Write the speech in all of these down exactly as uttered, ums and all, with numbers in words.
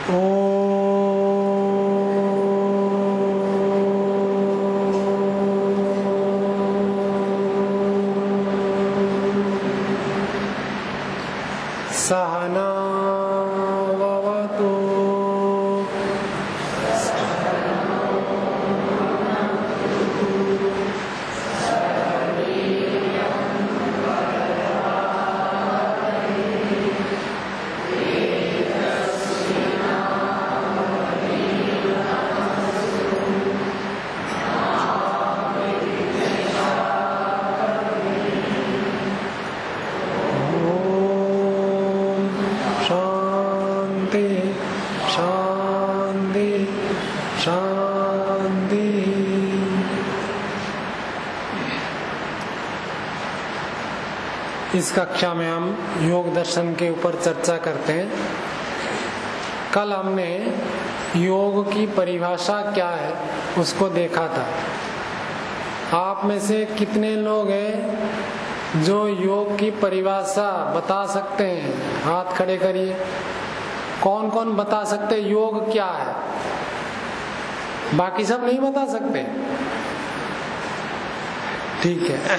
सहना भवतु इस कक्षा में हम योग दर्शन के ऊपर चर्चा करते हैं। कल हमने योग की परिभाषा क्या है उसको देखा था। आप में से कितने लोग हैं जो योग की परिभाषा बता सकते हैं? हाथ खड़े करिए। कौन कौन बता सकते योग क्या है? बाकी सब नहीं बता सकते? ठीक है।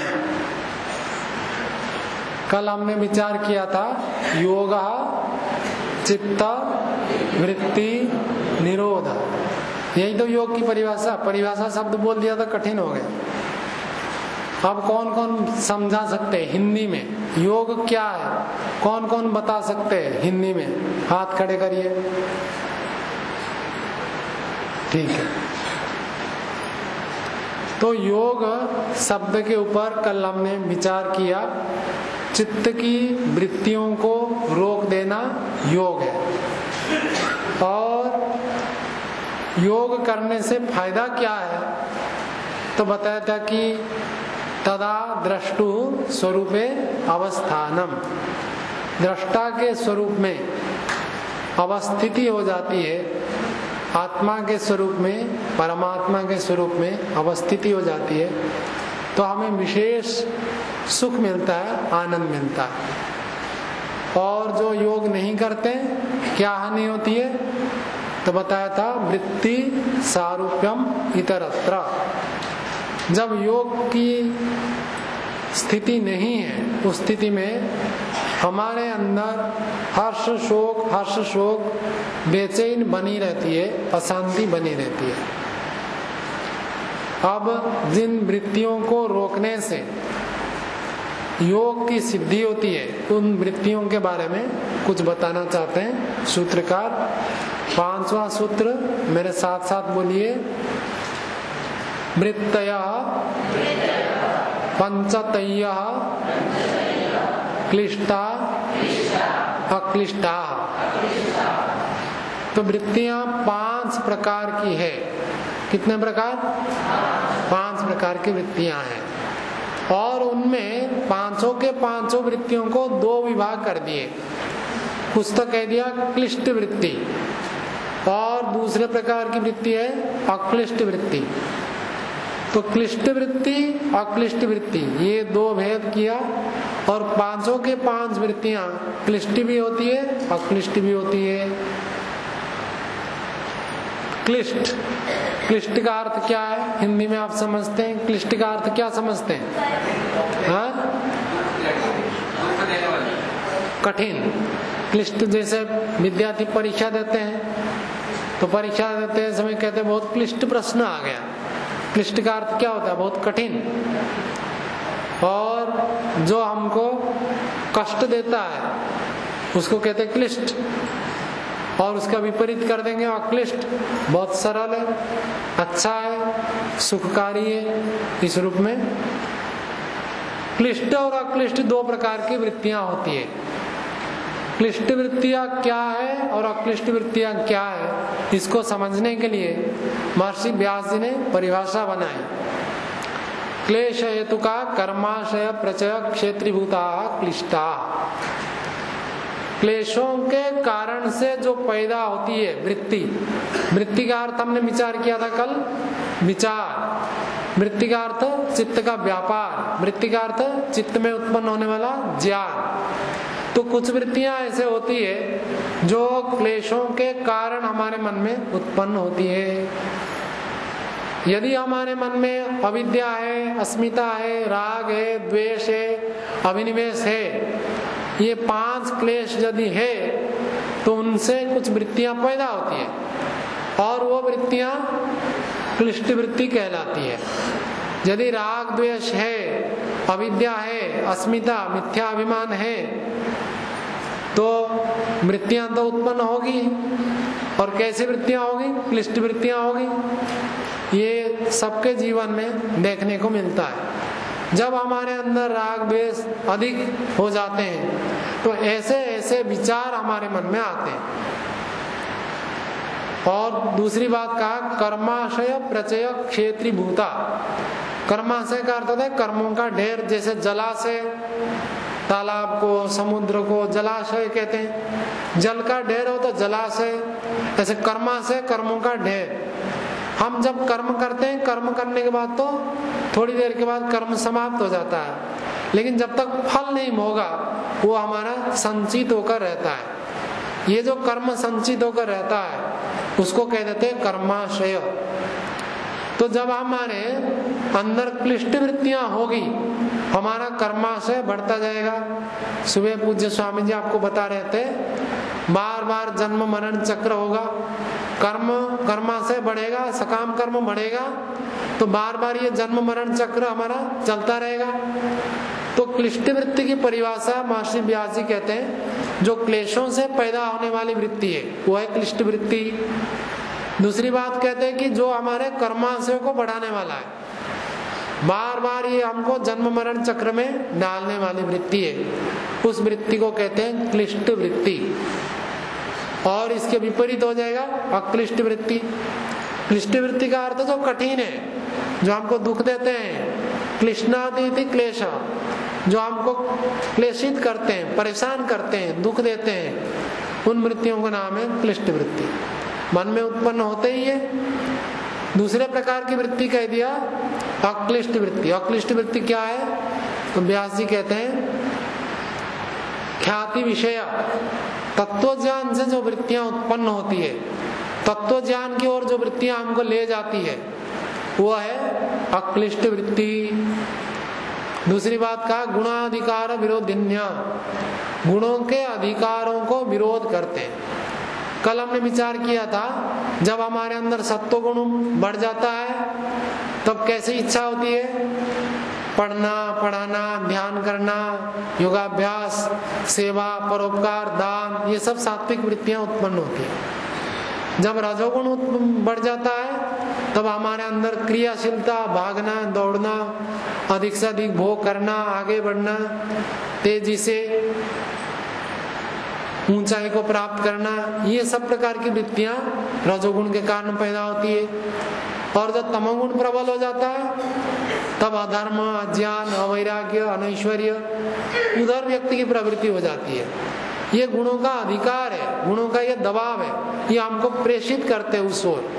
कल हमने विचार किया था योग चित्त वृत्ति निरोध, यही तो योग की परिभाषा। परिभाषा शब्द बोल दिया तो कठिन हो गया। अब कौन कौन समझा सकते हैं हिंदी में योग क्या है? कौन कौन बता सकते हैं हिंदी में? हाथ खड़े करिए। ठीक है। तो योग शब्द के ऊपर कल हमने विचार किया। चित्त की वृत्तियों को रोक देना योग है। और योग करने से फायदा क्या है? तो बताया था कि तदा द्रष्टु स्वरूपे अवस्थानम, दृष्टा के स्वरूप में अवस्थिति हो जाती है। आत्मा के स्वरूप में, परमात्मा के स्वरूप में अवस्थिति हो जाती है तो हमें विशेष सुख मिलता है, आनंद मिलता है। और जो योग नहीं करते क्या हानि होती है? तो बताया था वृत्ति सारूप्यम इतरत्र। जब योग की स्थिति नहीं है उस स्थिति में हमारे अंदर हर्ष शोक हर्ष शोक बेचैन बनी रहती है, अशांति बनी रहती है। अब जिन वृत्तियों को रोकने से योग की सिद्धि होती है उन वृत्तियों के बारे में कुछ बताना चाहते हैं सूत्रकार। पांचवा सूत्र मेरे साथ साथ बोलिए। वृत्तयः पंचतयः क्लिष्टा अक्लिष्टा। तो वृत्तियां पांच प्रकार की है। कितने प्रकार? पांच प्रकार की वृत्तियां हैं। और उनमें पांचों के पांचों वृत्तियों को दो विभाग कर दिए। कुछ तो कह दिया क्लिष्ट वृत्ति और दूसरे प्रकार की वृत्ति है अक्लिष्ट वृत्ति। तो क्लिष्ट वृत्ति अक्लिष्ट वृत्ति ये दो भेद किया। और पांचों के पांच वृत्तियां क्लिष्ट भी होती है अक्लिष्ट भी होती है। क्लिष्ट, क्लिष्ट का अर्थ क्या है हिंदी में आप समझते हैं? क्लिष्ट का अर्थ क्या समझते हैं? हाँ? कठिन। क्लिष्ट जैसे विद्यार्थी परीक्षा देते हैं तो परीक्षा देते समय कहते हैं बहुत क्लिष्ट प्रश्न आ गया। क्लिष्ट का अर्थ क्या होता है? बहुत कठिन। और जो हमको कष्ट देता है उसको कहते हैं क्लिष्ट। और उसका विपरीत कर देंगे अक्लिष्ट, बहुत सरल है, अच्छा है, सुखकारी है। इस रूप में क्लिष्ट और अक्लिष्ट दो प्रकार की वृत्तियां होती है। क्लिष्ट वृत्तियां क्या है और अक्लिष्ट वृत्तियां क्या है, इसको समझने के लिए महर्षि व्यास जी ने परिभाषा बनाई। क्लेश हेतु का कर्माशय प्रचय क्षेत्रीभूता क्लिष्टा। क्लेशों के कारण से जो पैदा होती है वृत्ति, वृत्ति का अर्थ हमने विचार किया था कल, विचार। वृत्ति का अर्थ चित्त का व्यापार, वृत्ति का अर्थ चित्त में उत्पन्न होने वाला ज्ञान। तो कुछ वृत्तियां ऐसे होती है जो क्लेशों के कारण हमारे मन में उत्पन्न होती है। यदि हमारे मन में अविद्या है, अस्मिता है, राग है, द्वेष है, अभिनिवेश है, ये पांच क्लेश यदि है तो उनसे कुछ वृत्तियां पैदा होती है और वो वृत्तियां क्लिष्ट वृत्ति कहलाती है। यदि राग द्वेष है, अविद्या है, अस्मिता मिथ्या अभिमान है तो वृत्तियां तो उत्पन्न होगी। और कैसी वृत्तियां होगी? क्लिष्ट वृत्तियां होगी। ये सबके जीवन में देखने को मिलता है। जब हमारे अंदर राग द्वेष अधिक हो जाते हैं तो ऐसे ऐसे विचार हमारे मन में आते हैं। और दूसरी बात कहा, कर्माशय प्रचय क्षेत्रीभूता। कर्माशय का अर्थ होता है कर्मों का ढेर। जैसे जलाशय, तालाब को, समुद्र को जलाशय कहते हैं। जल का ढेर हो तो जलाशय। ऐसे कर्माशय कर्मों का ढेर। हम जब कर्म करते हैं, कर्म करने के बाद तो थोड़ी देर के बाद कर्म समाप्त हो जाता है, लेकिन जब तक फल नहीं होगा वो हमारा संचित होकर रहता है। ये जो कर्म संचित होकर रहता है उसको कह देते हैं कर्माशय। तो जब हमारे अंदर क्लिष्ट वृत्तियां होगी, हमारा कर्माशय बढ़ता जाएगा। सुबह पूज्य स्वामी जी आपको बता रहे थे, बार बार जन्म मरण चक्र होगा। कर्म कर्माशय बढ़ेगा, सकाम कर्म बढ़ेगा तो बार बार ये जन्म मरण चक्र हमारा चलता रहेगा। तो क्लिष्ट वृत्ति की परिभाषा महर्षि व्यास जी कहते हैं जो क्लेशों से पैदा होने वाली वृत्ति है वो है क्लिष्ट वृत्ति। दूसरी बात कहते हैं कि जो हमारे कर्माशय को बढ़ाने वाला है, बार बार ये हमको जन्म मरण चक्र में डालने वाली वृत्ति है, उस वृत्ति को कहते हैं क्लिष्ट वृत्ति। और इसके विपरीत हो जाएगा अक्लिष्ट वृत्ति। क्लिष्ट वृत्ति का अर्थ जो कठिन है, जो हमको दुख देते हैं, क्लिष्णादिति क्लेश, जो हमको क्लेशित करते हैं, परेशान करते हैं, दुख देते हैं, उन वृत्तियों का नाम है क्लिष्ट वृत्ति। मन में उत्पन्न होते ही है। दूसरे प्रकार की वृत्ति कह दिया अक्लिष्ट वृत्ति। अक्लिष्ट वृत्ति क्या है? तो व्यास जी कहते हैं ख्याति विषय, तत्व ज्ञान से जो वृत्तियां उत्पन्न होती है, तत्व ज्ञान की ओर जो वृत्तियां हमको ले जाती है वो है अक्लिष्ट वृत्ति। दूसरी बात का गुणाधिकार विरोधिन्या, गुणों के अधिकारों को विरोध करते हैं। कल हमने विचार किया था जब हमारे अंदर सत्व गुण बढ़ जाता है तब कैसी इच्छा होती है? पढ़ना, पढ़ाना, ध्यान करना, योगाभ्यास, सेवा, परोपकार, दान, ये सब सात्विक वृत्तियां उत्पन्न होती है। जब रजोगुण बढ़ जाता है तब हमारे अंदर क्रियाशीलता, भागना, दौड़ना, अधिक से अधिक भोग करना, आगे बढ़ना, तेजी से ऊंचाई को प्राप्त करना, ये सब प्रकार की वृत्तियां रजोगुण के कारण पैदा होती है। और जब तमोगुण प्रबल हो जाता है तब अधर्म, अज्ञान, अवैराग्य, अनैश्वर्य, उधर व्यक्ति की प्रवृत्ति हो जाती है। ये गुणों का अधिकार है, गुणों का ये दबाव है, ये हमको प्रेषित करते हैं उस ओर।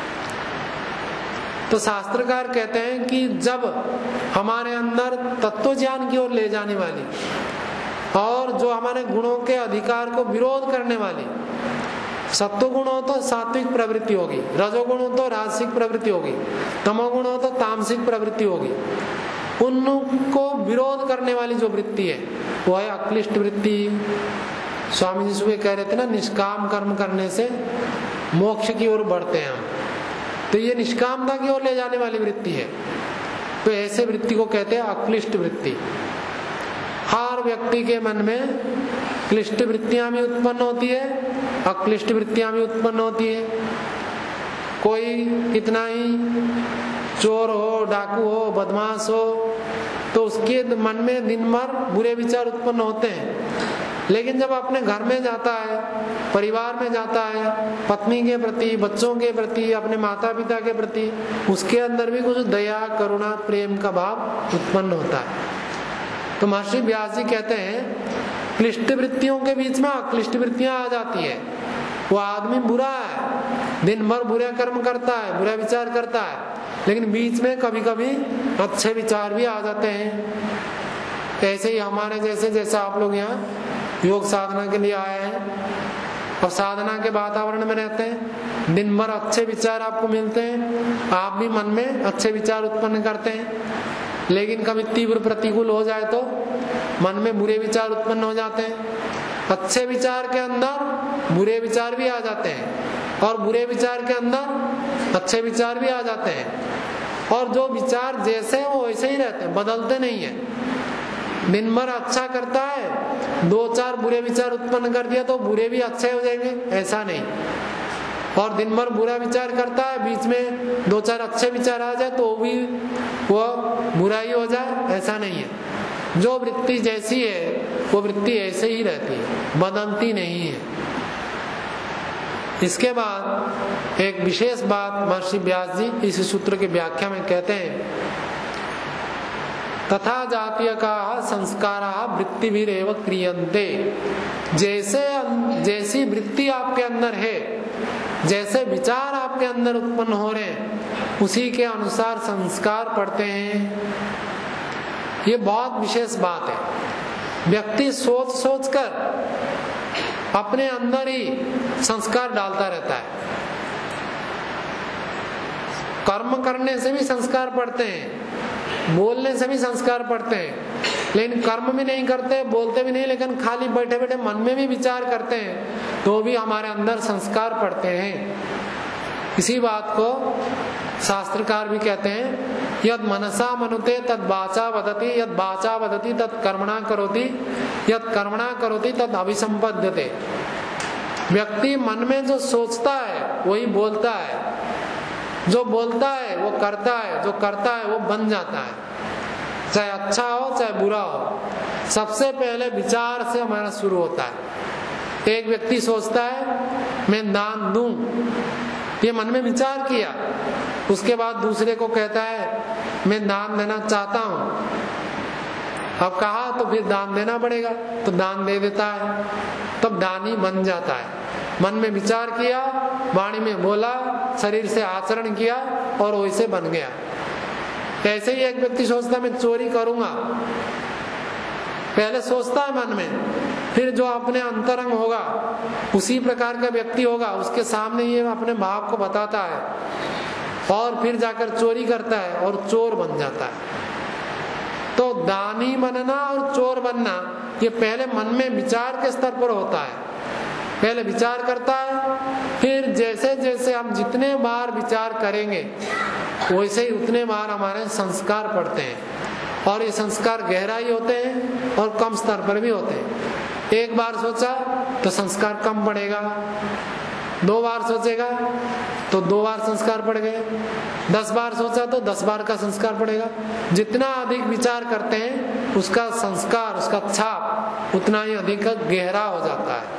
तो शास्त्रकार कहते हैं कि जब हमारे अंदर तत्व ज्ञान की ओर ले जाने वाली और जो हमारे गुणों के अधिकार को विरोध करने वाली, सत्व गुण हो तो सात्विक प्रवृत्ति होगी, रजोगुण हो तो राजसिक प्रवृत्ति होगी, तमोगुण हो तो तामसिक प्रवृत्ति होगी, उनको विरोध करने वाली जो वृत्ति है वो है अक्लिष्ट वृत्ति। स्वामी जी सुबह कह रहे थे ना, निष्काम कर्म करने से मोक्ष की ओर बढ़ते हैं हम, तो ये निष्कामता की ओर ले जाने वाली वृत्ति है। तो ऐसे वृत्ति को कहते हैं अक्लिष्ट वृत्ति। हर व्यक्ति के मन में क्लिष्ट वृत्तियां भी उत्पन्न होती है, अक्लिष्ट वृत्तियां भी उत्पन्न होती है। कोई कितना ही चोर हो, डाकू हो, बदमाश हो, तो उसके मन में दिन भर बुरे विचार उत्पन्न होते हैं, लेकिन जब अपने घर में जाता है, परिवार में जाता है, पत्नी के प्रति, बच्चों के प्रति, अपने माता पिता के प्रति, उसके अंदर भी कुछ दया, करुणा, प्रेम का भाव उत्पन्न होता है। तो महर्षि व्यास जी कहते हैं क्लिष्ट वृत्तियों के बीच में अक्लिष्ट वृत्तियां आ जाती है। वो आदमी बुरा है, दिन भर बुरा कर्म करता है, बुरा विचार करता है, लेकिन बीच में कभी कभी अच्छे विचार भी आ जाते हैं। ऐसे ही हमारे जैसे जैसे आप लोग यहाँ योग साधना के लिए आए हैं और साधना के वातावरण में रहते हैं, दिन भर अच्छे विचार आपको मिलते हैं, आप भी मन में अच्छे विचार उत्पन्न करते हैं, लेकिन कभी तीव्र प्रतिकूल हो जाए तो मन में बुरे विचार उत्पन्न हो जाते हैं। अच्छे विचार के अंदर बुरे विचार भी आ जाते हैं और बुरे विचार के अंदर अच्छे विचार भी आ जाते हैं, और जो विचार जैसे हैं वो वैसे ही रहते हैं, बदलते नहीं है। दिन भर अच्छा करता है, दो चार बुरे विचार उत्पन्न कर दिया तो बुरे भी अच्छे हो जाएंगे, ऐसा नहीं। और दिन भर बुरा विचार करता है, बीच में दो चार अच्छे विचार आ जाए तो भी वो बुराई हो जाए, ऐसा नहीं है। जो वृत्ति जैसी है वो वृत्ति ऐसे ही रहती है, बदलती नहीं है। इसके बाद एक विशेष बात महर्षि व्यास जी इस सूत्र की व्याख्या में कहते हैं, तथा जातीय का संस्कारा वृत्तिभिरेव क्रियन्ते। जैसे जैसी वृत्ति आपके अंदर है, जैसे विचार आपके अंदर उत्पन्न हो रहे हैं, उसी के अनुसार संस्कार पड़ते हैं। ये बहुत विशेष बात है। व्यक्ति सोच सोच कर अपने अंदर ही संस्कार डालता रहता है। कर्म करने से भी संस्कार पड़ते हैं, बोलने से भी संस्कार पड़ते हैं, लेकिन कर्म भी नहीं करते, बोलते भी नहीं, लेकिन खाली बैठे बैठे मन में भी विचार करते हैं तो भी हमारे अंदर संस्कार पड़ते हैं। इसी बात को शास्त्रकार भी कहते हैं, यद मनसा मनुते तद वाचा वदति, यद वाचा वदति तद कर्मणा करोति, यद कर्मणा करोति तद अभिसंपद्यते। व्यक्ति मन में जो सोचता है वही बोलता है, जो बोलता है वो करता है, जो करता है वो बन जाता है, चाहे अच्छा हो चाहे बुरा हो। सबसे पहले विचार से हमारा शुरू होता है। एक व्यक्ति सोचता है मैं दान दूं, ये मन में विचार किया, उसके बाद दूसरे को कहता है मैं दान देना चाहता हूं। अब कहा तो फिर दान देना पड़ेगा, तो दान दे देता है, तब दानी बन जाता है। मन में विचार किया, वाणी में बोला, शरीर से आचरण किया और वैसे बन गया। ऐसे ही एक व्यक्ति सोचता मैं चोरी करूंगा, पहले सोचता है मन में, फिर जो अपने अंतरंग होगा उसी प्रकार का व्यक्ति होगा, उसके सामने ये अपने भाव को बताता है और फिर जाकर चोरी करता है और चोर बन जाता है। तो दानी बनना और चोर बनना ये पहले मन में विचार के स्तर पर होता है। पहले विचार करता है, फिर जैसे जैसे हम जितने बार विचार करेंगे वैसे ही उतने बार हमारे संस्कार पड़ते हैं, और ये संस्कार गहराई होते हैं और कम स्तर पर भी होते हैं। एक बार सोचा तो संस्कार कम पड़ेगा, दो बार सोचेगा तो दो बार संस्कार पड़ गए, दस बार सोचा तो दस बार का संस्कार पड़ेगा। जितना अधिक विचार करते हैं उसका संस्कार, उसका छाप उतना ही अधिक गहरा हो जाता है।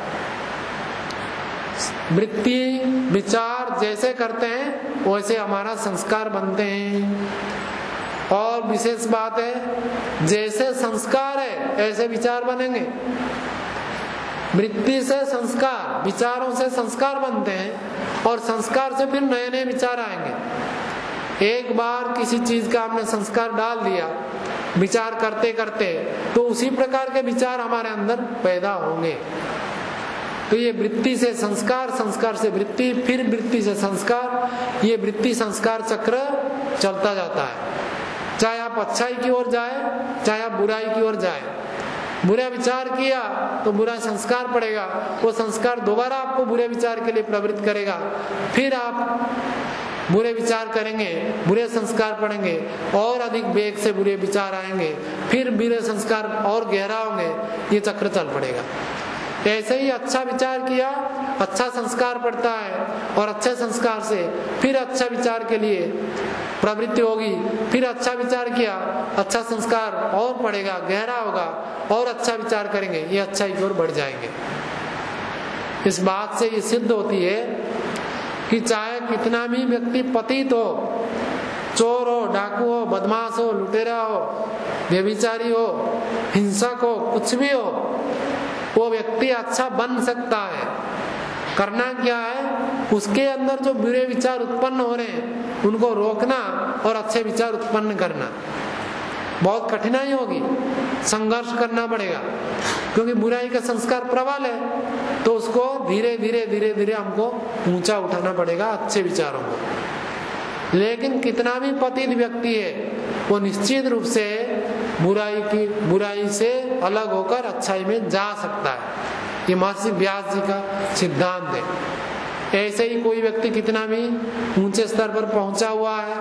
वृत्ति विचार जैसे करते हैं वैसे हमारा संस्कार बनते हैं। और विशेष बात है, जैसे संस्कार है ऐसे विचार बनेंगे। वृत्ति से संस्कार, विचारों से संस्कार बनते हैं और संस्कार से फिर नए नए विचार आएंगे। एक बार किसी चीज का हमने संस्कार डाल दिया विचार करते करते, तो उसी प्रकार के विचार हमारे अंदर पैदा होंगे। तो ये वृत्ति से संस्कार, संस्कार से वृत्ति, फिर वृत्ति से संस्कार, ये वृत्ति संस्कार चक्र चलता जाता है। चाहे आप अच्छाई की ओर जाए, चाहे आप बुराई की ओर जाए। बुरा विचार किया तो बुरा संस्कार पड़ेगा, वो संस्कार दोबारा आपको बुरे विचार के लिए प्रवृत्त करेगा, फिर आप बुरे विचार करेंगे, बुरे संस्कार पड़ेंगे, और अधिक वेग से बुरे विचार आएंगे, फिर बुरे संस्कार और गहरा होंगे, ये चक्र चल पड़ेगा। ऐसे ही अच्छा विचार किया, अच्छा संस्कार पड़ता है, और अच्छे संस्कार से फिर अच्छा विचार के लिए प्रवृत्ति होगी, फिर अच्छा विचार किया, अच्छा संस्कार और पड़ेगा, गहरा होगा, और अच्छा विचार करेंगे, ये अच्छाई की ओर बढ़ जाएंगे। इस बात से ये सिद्ध होती है कि चाहे कितना भी व्यक्ति पतित हो, चोर हो, डाकू हो, बदमाश हो, लुटेरा हो, व्यभिचारी हो, हिंसक हो, कुछ भी हो, वो व्यक्ति अच्छा बन सकता है। करना क्या है, उसके अंदर जो बुरे विचार उत्पन्न हो रहे हैं उनको रोकना और अच्छे विचार उत्पन्न करना। बहुत कठिनाई होगी, संघर्ष करना पड़ेगा, क्योंकि बुराई का संस्कार प्रबल है। तो उसको धीरे धीरे धीरे धीरे हमको ऊंचा उठाना पड़ेगा अच्छे विचारों को। लेकिन कितना भी पतित व्यक्ति है वो निश्चित रूप से बुराई की बुराई से अलग होकर अच्छाई में जा सकता है। ये महर्षि व्यास जी का सिद्धांत है। ऐसे ही कोई व्यक्ति कितना भी ऊंचे स्तर पर पहुंचा हुआ है,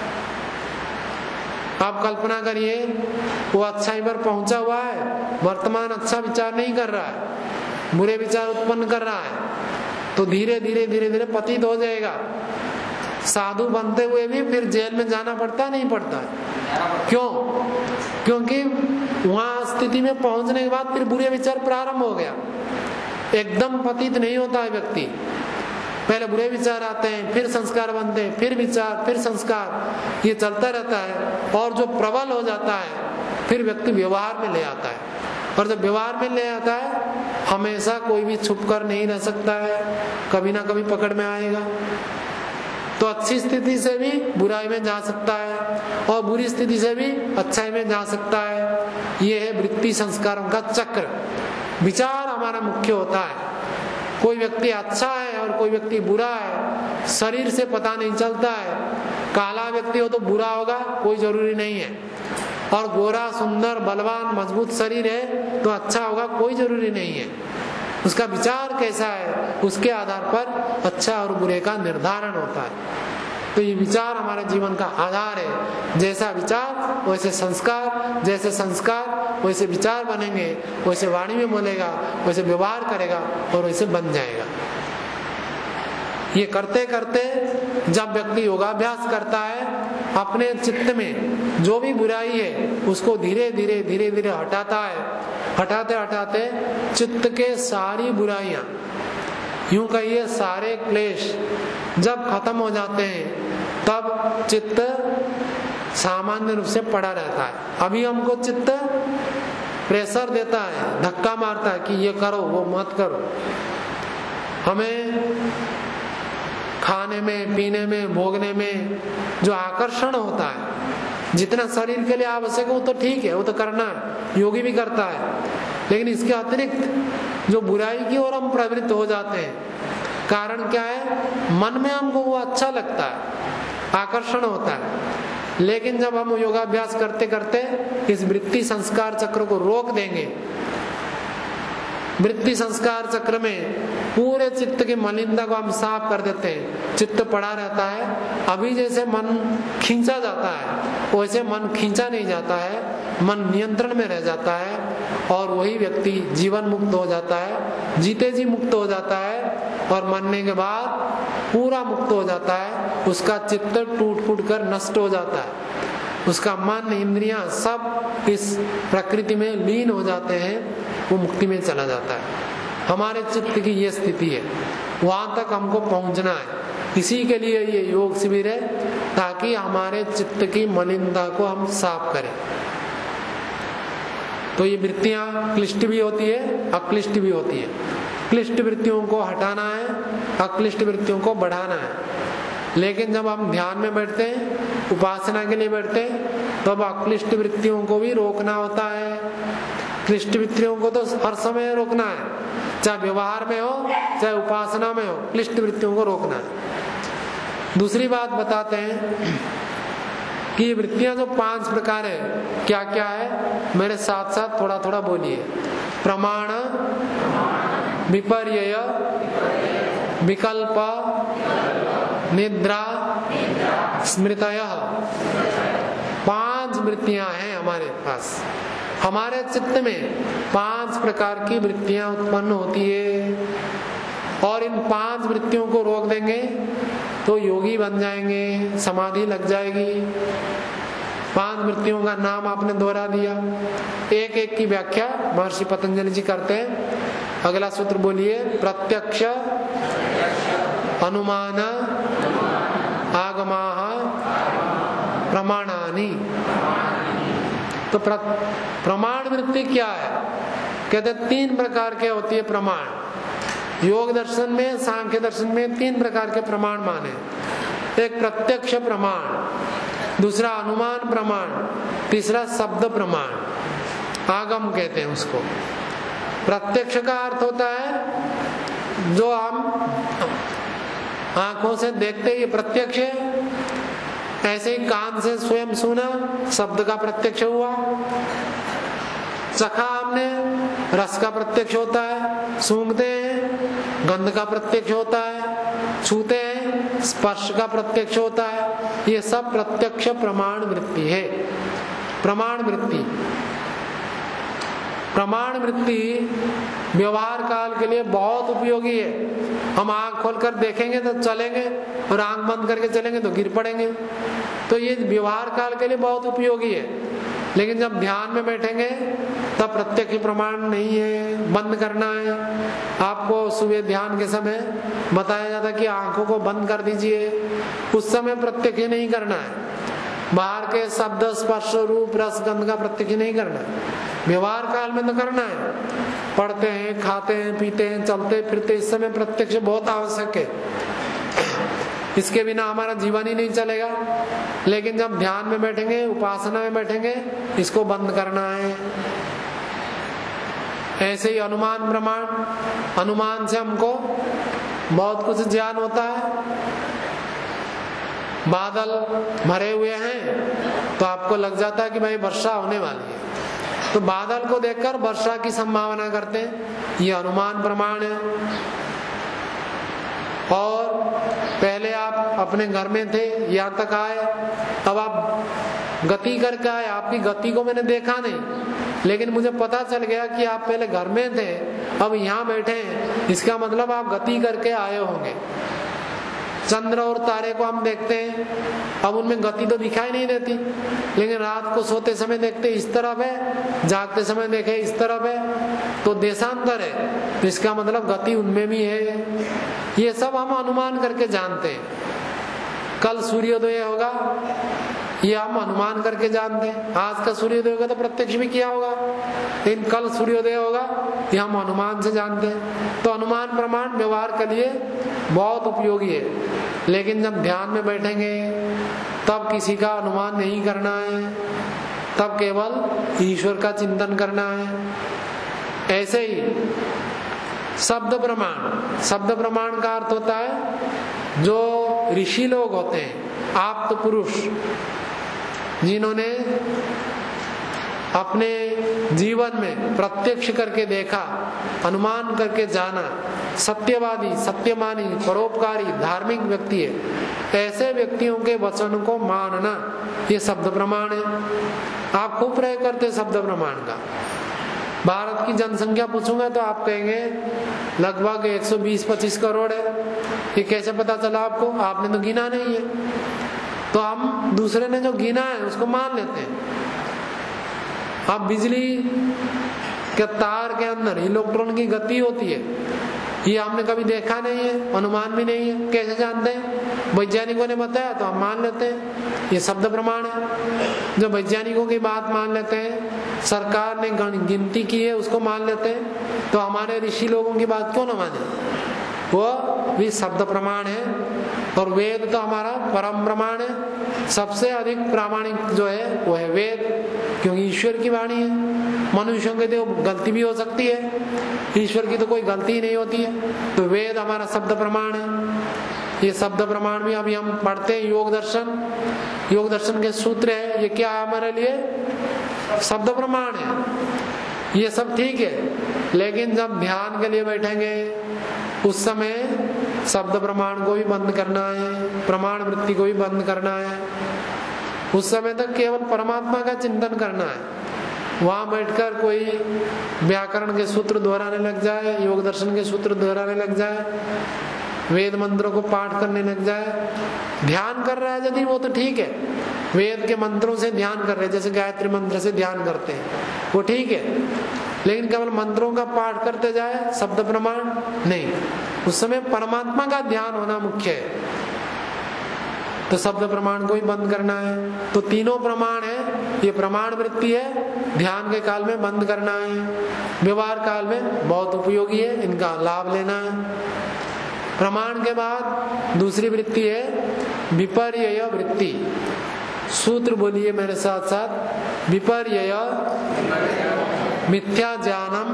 आप कल्पना करिए वो अच्छाई पर पहुंचा हुआ है, वर्तमान अच्छा विचार नहीं कर रहा है, बुरे विचार उत्पन्न कर रहा है, तो धीरे धीरे धीरे धीरे पतित हो जाएगा। साधु बनते हुए भी फिर जेल में जाना पड़ता नहीं पड़ता है। क्यों? क्योंकि वहां स्थिति में पहुंचने के बाद फिर बुरे विचार प्रारंभ हो गया। एकदम पतित नहीं होता है व्यक्ति, पहले बुरे विचार आते हैं, फिर संस्कार बनते हैं, फिर विचार, फिर संस्कार, ये चलता रहता है। और जो प्रबल हो जाता है फिर व्यक्ति व्यवहार में ले आता है, और जब व्यवहार में ले आता है हमेशा कोई भी छुप कर नहीं रह सकता है, कभी ना कभी पकड़ में आएगा। तो अच्छी स्थिति से भी बुराई में जा सकता है और बुरी स्थिति से भी अच्छाई में जा सकता है। ये है वृत्ति संस्कारों का चक्र। विचार हमारा मुख्य होता है। कोई व्यक्ति अच्छा है और कोई व्यक्ति बुरा है, शरीर से पता नहीं चलता है। काला व्यक्ति हो तो बुरा होगा कोई जरूरी नहीं है, और गोरा सुंदर बलवान मजबूत शरीर है तो अच्छा होगा कोई जरूरी नहीं है। उसका विचार कैसा है उसके आधार पर अच्छा और बुरे का निर्धारण होता है। तो ये विचार हमारे जीवन का आधार है। जैसा विचार वैसे संस्कार, जैसे संस्कार वैसे विचार बनेंगे, वैसे वाणी में बोलेगा, वैसे व्यवहार करेगा और वैसे बन जाएगा। ये करते करते जब व्यक्ति योगाभ्यास करता है, अपने चित्त में जो भी बुराई है उसको धीरे धीरे धीरे धीरे हटाता है। हटाते हटाते चित्त के सारी बुराइयां, यूं कहिए सारे क्लेश जब खत्म हो जाते हैं तब चित्त सामान्य रूप से पड़ा रहता है। अभी हमको चित्त प्रेशर देता है, धक्का मारता है कि ये करो वो मत करो। हमें खाने में, पीने में, भोगने में जो आकर्षण होता है, जितना शरीर के लिए आवश्यक है वो तो ठीक है, वो तो करना है, योगी भी करता है। लेकिन इसके अतिरिक्त जो बुराई की ओर हम प्रवृत्त हो जाते हैं, कारण क्या है? मन में हमको वो अच्छा लगता है, आकर्षण होता है। लेकिन जब हम योगाभ्यास करते करते इस वृत्ति संस्कार चक्र को रोक देंगे, वृत्ति संस्कार चक्र में पूरे चित्त की मलिनता को हम साफ कर देते हैं, चित्त पड़ा रहता है। अभी जैसे मन खींचा जाता है वैसे मन खींचा नहीं जाता है, मन नियंत्रण में रह जाता है और वही व्यक्ति जीवन मुक्त हो जाता है, जीते जी मुक्त हो जाता है और मरने के बाद पूरा मुक्त हो जाता है। उसका चित्त टूट फूट कर नष्ट हो जाता है, उसका मन इंद्रियां सब इस प्रकृति में लीन हो जाते हैं, वो मुक्ति में चला जाता है। हमारे चित्त की ये स्थिति है, वहां तक हमको पहुंचना है। इसी के लिए ये योग शिविर है, ताकि हमारे चित्त की मलिनता को हम साफ करें। तो ये वृत्तियां क्लिष्ट भी होती है, अक्लिष्ट भी होती है। क्लिष्ट वृत्तियों को हटाना है, अक्लिष्ट वृत्तियों को बढ़ाना है। लेकिन जब हम ध्यान में बैठते हैं, उपासना के लिए बैठते हैं, तब अक्लिष्ट वृत्तियों को भी रोकना होता है। क्लिष्ट वृत्तियों को तो हर समय रोकना है, चाहे व्यवहार में हो चाहे उपासना में हो, क्लिष्ट वृत्तियों को रोकना है। दूसरी बात बताते हैं कि वृत्तियां जो पांच प्रकार है, क्या क्या है, मेरे साथ साथ थोड़ा थोड़ा बोलिए। प्रमाण, विपर्यय, विकल्प, निद्रा, स्मृतयः, पांच वृत्तियां हैं हमारे पास। हमारे चित्त में पांच प्रकार की वृत्तियां उत्पन्न होती है, और इन पांच वृत्तियों को रोक देंगे तो योगी बन जाएंगे, समाधि लग जाएगी। पांच वृत्तियों का नाम आपने दोहरा दिया, एक एक की व्याख्या महर्षि पतंजलि जी करते हैं। अगला सूत्र बोलिए। प्रत्यक्ष, अनुमान, आगमाः, प्रमाणानि। तो प्र, प्रमाण वृत्ति क्या है? कहते तीन प्रकार के होती है प्रमाण। योग दर्शन में, सांख्य दर्शन में तीन प्रकार के प्रमाण माने। एक प्रत्यक्ष प्रमाण, दूसरा अनुमान प्रमाण, तीसरा शब्द प्रमाण, आगम कहते हैं उसको। प्रत्यक्ष का अर्थ होता है जो हम आंखों से देखते ये प्रत्यक्ष है, ऐसे ही कान से स्वयं सुना, शब्द का प्रत्यक्ष हुआ। चखा हमने, रस का प्रत्यक्ष होता है। सूंघते हैं, गंध का प्रत्यक्ष होता है। छूते हैं, स्पर्श का प्रत्यक्ष होता है। ये सब प्रत्यक्ष प्रमाण वृत्ति है। प्रमाण वृत्ति प्रमाण वृत्ति व्यवहार काल के लिए बहुत उपयोगी है। हम आंख खोलकर देखेंगे तो चलेंगे और आंख बंद करके चलेंगे तो गिर पड़ेंगे। तो ये व्यवहार काल के लिए बहुत उपयोगी है। लेकिन जब ध्यान में बैठेंगे तब प्रत्यक्ष प्रमाण नहीं है, बंद करना है। आपको सुबह ध्यान के समय बताया जाता है कि आंखों को बंद कर दीजिए, उस समय प्रत्यक्ष नहीं करना है। बाहर के शब्द, स्पर्श, रूप, रस, गंध का प्रत्यक्ष नहीं करना है। व्यवहार काल में तो करना है। पढ़ते हैं, खाते हैं, पीते हैं, चलते फिरते, इस समय प्रत्यक्ष बहुत आवश्यक है। इसके बिना हमारा जीवन ही नहीं चलेगा। लेकिन जब ध्यान में बैठेंगे, उपासना में बैठेंगे, इसको बंद करना है। ऐसे ही अनुमान प्रमाण, अनुमान से हमको बहुत कुछ ज्ञान होता है। बादल भरे हुए हैं तो आपको लग जाता है कि भाई वर्षा होने वाली है, तो बादल को देखकर वर्षा की संभावना करते हैं। ये अनुमान प्रमाण है। और पहले आप अपने घर में थे, यहाँ तक आए, अब आप गति करके आए। आपकी गति को मैंने देखा नहीं, लेकिन मुझे पता चल गया कि आप पहले घर में थे, अब यहाँ बैठे हैं। इसका मतलब आप गति करके आए होंगे। चंद्र और तारे को हम देखते हैं, अब उनमें गति तो दिखाई नहीं देती, लेकिन रात को सोते समय देखते इस तरफ है, जागते समय देखे इस तरफ है, तो देशांतर है। तो इसका मतलब गति उनमें भी है। ये सब हम अनुमान करके जानते हैं। कल सूर्योदय होगा, ये हम अनुमान करके जानते हैं। आज का सूर्योदय होगा तो प्रत्यक्ष भी किया होगा, लेकिन कल सूर्योदय होगा ये हम अनुमान से जानते हैं। तो अनुमान प्रमाण व्यवहार के लिए बहुत उपयोगी है। लेकिन जब ध्यान में बैठेंगे तब किसी का अनुमान नहीं करना है, तब केवल ईश्वर का चिंतन करना है। ऐसे ही शब्द प्रमाण, शब्द प्रमाण का अर्थ होता है जो ऋषि लोग होते हैं, आप्त पुरुष, जिन्होंने अपने जीवन में प्रत्यक्ष करके देखा, अनुमान करके जाना, सत्यवादी, सत्यमानी, परोपकारी, धार्मिक व्यक्ति है। ऐसे व्यक्तियों के वचन को मानना ये शब्द प्रमाण है। आप खूब प्रयोग करते शब्द प्रमाण का। भारत की जनसंख्या पूछूंगा तो आप कहेंगे लगभग एक सौ बीस पच्चीस करोड़ है। ये कैसे पता चला आपको? आपने तो गिना नहीं है। तो हम दूसरे ने जो गिना है उसको मान लेते हैं। अब बिजली के तार के अंदर इलेक्ट्रॉन की गति होती है, ये हमने कभी देखा नहीं है, अनुमान भी नहीं है। कैसे जानते हैं? वैज्ञानिकों ने बताया तो हम मान लेते हैं। ये शब्द प्रमाण है। जो वैज्ञानिकों की बात मान लेते हैं, सरकार ने गिनती की है उसको मान लेते हैं, तो हमारे ऋषि लोगों की बात क्यों न माने? वो भी शब्द प्रमाण है। और वेद तो हमारा परम प्रमाण है। सबसे अधिक प्रामाणिक जो है वो है वेद, क्योंकि ईश्वर की वाणी है। मनुष्यों की तो गलती भी हो सकती है, ईश्वर की तो कोई गलती ही नहीं होती है। तो वेद हमारा शब्द प्रमाण है। ये शब्द प्रमाण भी अभी हम पढ़ते हैं। योग दर्शन, योग दर्शन के सूत्र है, ये क्या है हमारे लिए? शब्द प्रमाण है। ये सब ठीक है, लेकिन जब ध्यान के लिए बैठेंगे उस समय शब्द प्रमाण को भी बंद करना है, प्रमाण वृत्ति को भी बंद करना है। उस समय तक केवल परमात्मा का चिंतन करना है। वहां बैठकर कोई व्याकरण के सूत्र दोहराने लग जाए, योग दर्शन के सूत्र दोहराने लग जाए, वेद मंत्रों को पाठ करने लग जाए, ध्यान कर रहा है यदि वो तो ठीक है, वेद के मंत्रों से ध्यान कर रहे हैं, जैसे गायत्री मंत्र से ध्यान करते हैं, वो ठीक है। लेकिन केवल मंत्रों का पाठ करते जाए, शब्द प्रमाण नहीं। उस समय परमात्मा का ध्यान होना मुख्य है। तो शब्द प्रमाण को ही बंद करना है। तो तीनों प्रमाण है, ये प्रमाण वृत्ति है, ध्यान के काल में बंद करना है, व्यवहार काल में बहुत उपयोगी है, इनका लाभ लेना है। प्रमाण के बाद दूसरी वृत्ति है विपर्यय वृत्ति। सूत्र बोलिए मेरे साथ साथ, विपर्यय मिथ्या ज्ञानम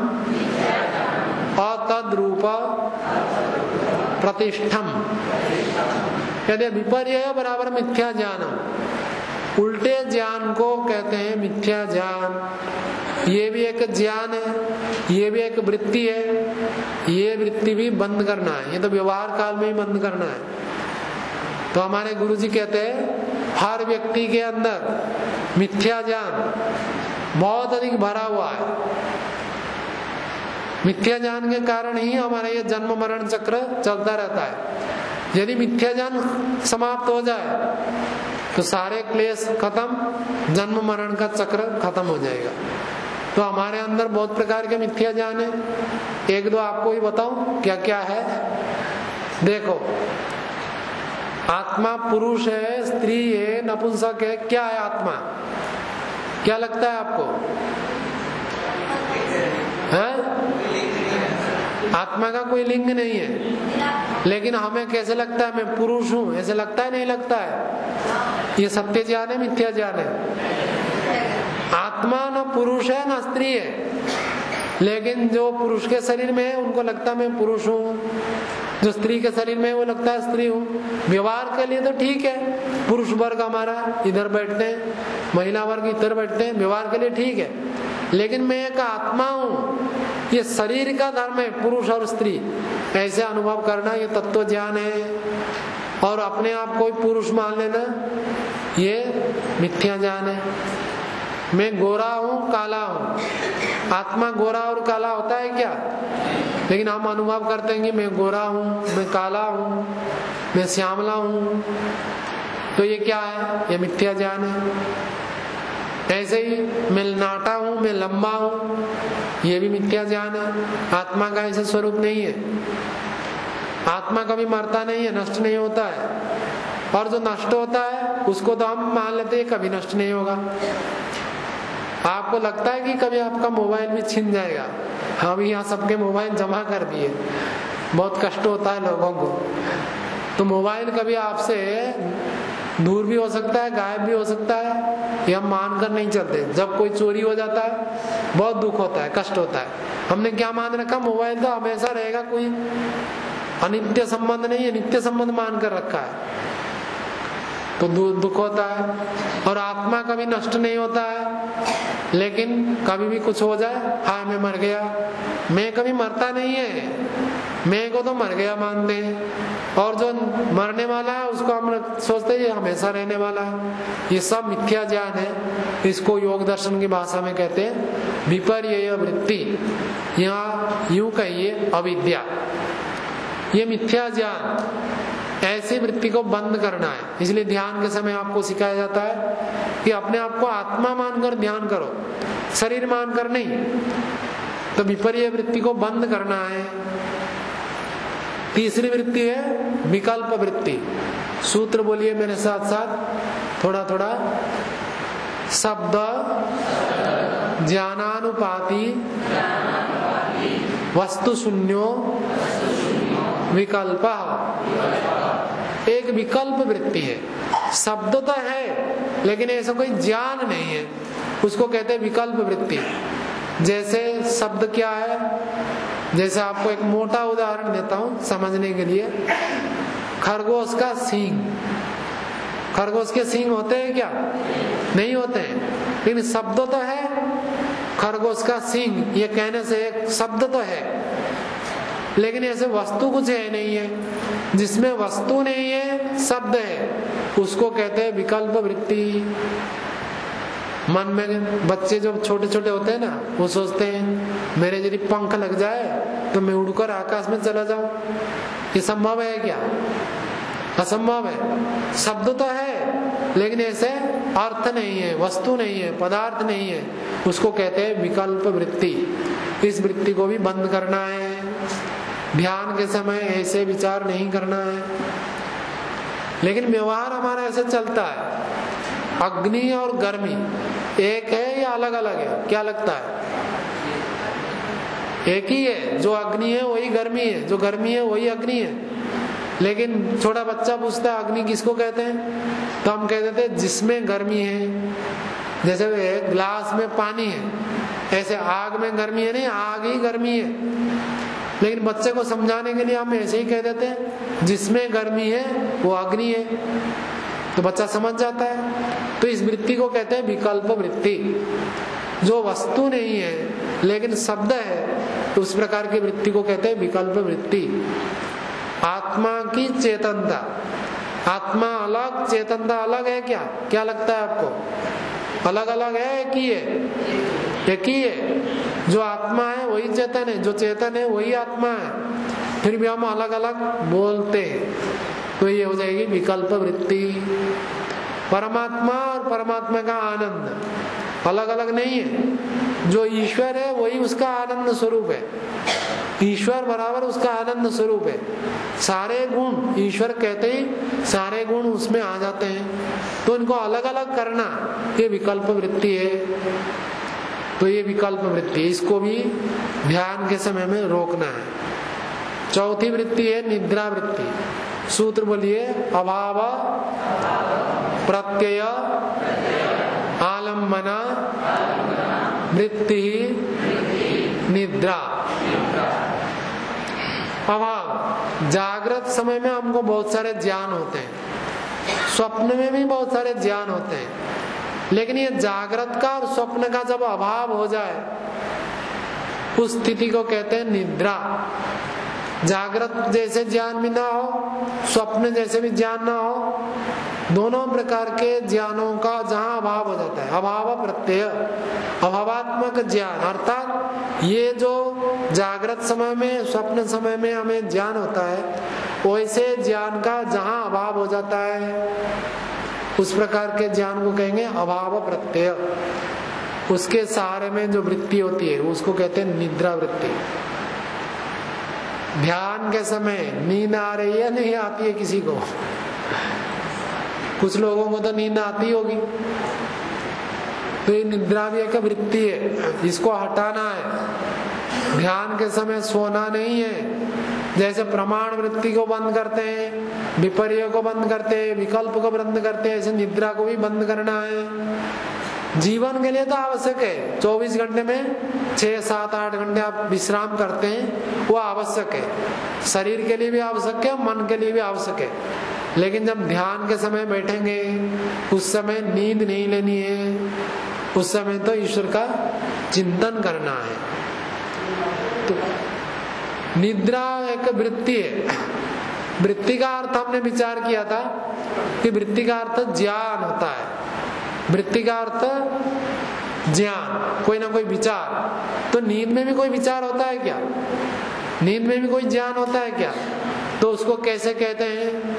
अतद्रूप प्रतिष्ठम। कहते विपर्यय बराबर मिथ्या ज्ञानम, उल्टे ज्ञान को कहते हैं मिथ्या ज्ञान। ये भी एक ज्ञान है, ये भी एक वृत्ति है, ये वृत्ति भी बंद करना है। ये तो व्यवहार काल में ही बंद करना है। तो हमारे गुरुजी कहते हैं हर व्यक्ति के अंदर मिथ्या ज्ञान बहुत अधिक भरा हुआ है। मिथ्या ज्ञान के कारण ही हमारा ये जन्म मरण चक्र चलता रहता है। यदि मिथ्या ज्ञान समाप्त हो जाए तो सारे क्लेश खत्म, जन्म मरण का चक्र खत्म हो जाएगा। तो हमारे अंदर बहुत प्रकार के मिथ्या ज्ञान है। एक दो आपको ही बताऊं क्या क्या है। देखो, आत्मा पुरुष है, स्त्री है, नपुंसक है। क्या है आत्मा? क्या लगता है आपको? है? आत्मा का कोई लिंग नहीं है, लेकिन हमें कैसे लगता है मैं पुरुष हूं? ऐसे लगता है नहीं लगता है? ये सत्य ज्ञान है, मिथ्या ज्ञान है। आत्मा न पुरुष है न स्त्री है, लेकिन जो पुरुष के शरीर में है उनको लगता है मैं पुरुष हूँ, जो स्त्री के शरीर में है वो लगता है स्त्री हूँ। व्यवहार के लिए तो ठीक है, पुरुष वर्ग हमारा इधर बैठते हैं, महिला वर्ग इधर बैठते हैं, व्यवहार के लिए ठीक है। लेकिन मैं एक आत्मा हूँ, ये शरीर का धर्म है, पुरुष और स्त्री ऐसे अनुभव करना ये तत्व ज्ञान है। और अपने आप को पुरुष मान लेना ये मिथ्या ज्ञान है। मैं गोरा हूँ, काला हूँ। आत्मा गोरा और काला होता है क्या? लेकिन हम अनुभव करते हैं कि मैं गोरा हूँ, मैं काला हूँ, मैं श्यामला हूँ। तो ये क्या है? ये मिथ्या ज्ञान है। ऐसे ही मैं नाटा हूँ, मैं लंबा हूँ, ये भी मिथ्या ज्ञान है। आत्मा का ऐसा स्वरूप नहीं है। आत्मा कभी मरता नहीं है, नष्ट नहीं होता है। और जो नष्ट होता है उसको तो हम मान लेते हैं कभी नष्ट नहीं होगा। आपको लगता है कि कभी आपका मोबाइल भी छिन जाएगा? हम यहाँ सबके मोबाइल जमा कर दिए, बहुत कष्ट होता है लोगों को। तो मोबाइल कभी आपसे दूर भी हो सकता है, गायब भी हो सकता है, ये हम मान कर नहीं चलते। जब कोई चोरी हो जाता है बहुत दुख होता है, कष्ट होता है। हमने क्या मान रखा? मोबाइल तो हमेशा रहेगा, कोई अनित्य संबंध नहीं है, नित्य संबंध मान कर रखा है, तो दुख होता है। और आत्मा कभी नष्ट नहीं होता है, लेकिन कभी भी कुछ हो जाए, हाँ मैं मर गया। मैं कभी मरता नहीं है, मैं को तो मर गया मानते हैं। और जो मरने वाला है उसको हम सोचते हैं हमेशा रहने वाला है। ये सब मिथ्या ज्ञान है। इसको योग दर्शन की भाषा में कहते हैं विपर्यय वृत्ति, यहाँ यूं कहिए अविद्या। ये मिथ्या ज्ञान, ऐसी वृत्ति को बंद करना है। इसलिए ध्यान के समय आपको सिखाया जाता है कि अपने आप को आत्मा मानकर ध्यान करो, शरीर मानकर नहीं। तो विपर्यय वृत्ति को बंद करना है। तीसरी वृत्ति है विकल्प वृत्ति। सूत्र बोलिए मेरे साथ साथ थोड़ा थोड़ा। शब्द ज्ञानानुपाति वस्तु शून्यो विकल्प। एक विकल्प वृत्ति है। शब्द तो है लेकिन ऐसा कोई ज्ञान नहीं है, उसको कहते हैं विकल्प वृत्ति। जैसे शब्द क्या है, जैसे आपको एक मोटा उदाहरण देता हूं समझने के लिए। खरगोश का सींग, खरगोश के सींग होते हैं क्या? नहीं होते हैं, लेकिन शब्द तो है खरगोश का सींग। ये कहने से एक शब्द तो है, लेकिन ऐसे वस्तु कुछ है नहीं है। जिसमें वस्तु नहीं है शब्द है, उसको कहते हैं विकल्प वृत्ति। मन में बच्चे जो छोटे छोटे होते हैं ना, वो सोचते हैं मेरे यदि पंख लग जाए तो मैं उड़कर आकाश में चला जाऊं। ये संभव है क्या? असंभव है। शब्द तो है लेकिन ऐसे अर्थ नहीं है, वस्तु नहीं है, पदार्थ नहीं है, उसको कहते हैं विकल्प वृत्ति। इस वृत्ति को भी बंद करना है। ध्यान के समय ऐसे विचार नहीं करना है। लेकिन व्यवहार हमारा ऐसे चलता है, अग्नि और गर्मी एक है या अलग अलग है? क्या लगता है? एक ही है। जो अग्नि है वही गर्मी है, जो गर्मी है वही अग्नि है। लेकिन छोटा बच्चा पूछता है अग्नि किसको कहते हैं, तो हम कह देते हैं जिसमें गर्मी है। जैसे एक ग्लास में पानी है, ऐसे आग में गर्मी है नहीं, आग ही गर्मी है। लेकिन बच्चे को समझाने के लिए हम ऐसे ही कह देते हैं जिसमें गर्मी है वो अग्नि है, तो बच्चा समझ जाता है। तो इस वृत्ति को कहते हैं विकल्प वृत्ति, जो वस्तु नहीं है लेकिन शब्द है, तो उस प्रकार की वृत्ति को कहते हैं विकल्प वृत्ति। आत्मा की चेतनता, आत्मा अलग चेतनता अलग है क्या? क्या लगता है आपको? अलग अलग है, एक ही है? एक ही है। जो आत्मा है वही चेतन है, जो चेतन है वही आत्मा है, फिर भी हम अलग अलग बोलते हैं, तो ये हो जाएगी विकल्प वृत्ति। परमात्मा और परमात्मा का आनंद अलग अलग नहीं है। जो ईश्वर है वही उसका आनंद स्वरूप है, ईश्वर बराबर उसका आनंद स्वरूप है। सारे गुण ईश्वर कहते ही सारे गुण उसमें आ जाते हैं, तो इनको अलग अलग करना ये विकल्प वृत्ति है। तो ये विकल्प वृत्ति, इसको भी ध्यान के समय में रोकना है। चौथी वृत्ति है निद्रा वृत्ति। सूत्र बोलिए, अभाव प्रत्यय आलम्बना वृत्ति निद्रा। अभाव, जागृत समय में हमको बहुत सारे ज्ञान होते हैं, स्वप्न में भी बहुत सारे ज्ञान होते हैं, लेकिन ये जागृत का और स्वप्न का जब अभाव हो जाए उस स्थिति को कहते हैं निद्रा। जागृत जैसे ज्ञान भी ना हो, स्वप्न जैसे भी ज्ञान ना हो, दोनों प्रकार के ज्ञानों का जहां अभाव हो जाता है, अभाव प्रत्यय अभावात्मक ज्ञान, अर्थात ये जो जागृत समय में स्वप्न समय में हमें ज्ञान होता है, वैसे ज्ञान का जहां अभाव हो जाता है उस प्रकार के ज्ञान को कहेंगे अभाव प्रत्यय। उसके सहारे में जो वृत्ति होती है उसको कहते हैं निद्रा वृत्ति। ध्यान के समय नींद आ रही है, नहीं आती है किसी को? कुछ लोगों को तो नींद आती होगी, तो ये निद्रा भी एक वृत्ति है, इसको हटाना है। ध्यान के समय सोना नहीं है। जैसे प्रमाण वृत्ति को बंद करते हैं, विपर्य को बंद करते हैं, विकल्प को बंद करते हैं, ऐसे निद्रा को भी बंद करना है। जीवन के लिए तो आवश्यक है, चौबीस घंटे में छह सात आठ घंटे आप विश्राम करते हैं, वो आवश्यक है। शरीर के लिए भी आवश्यक है, मन के लिए भी आवश्यक है। लेकिन जब ध्यान के समय बैठेंगे उस समय नींद नहीं लेनी है, उस समय तो ईश्वर का चिंतन करना है। तो निद्रा एक वृत्ति है। वृत्ति का अर्थ हमने विचार किया था कि वृत्ति का अर्थ ज्ञान होता है, वृत्ति का अर्थ ज्ञान, कोई ना कोई विचार। तो नींद में भी कोई विचार होता है क्या? नींद में भी कोई ज्ञान होता है क्या? तो उसको कैसे कहते हैं?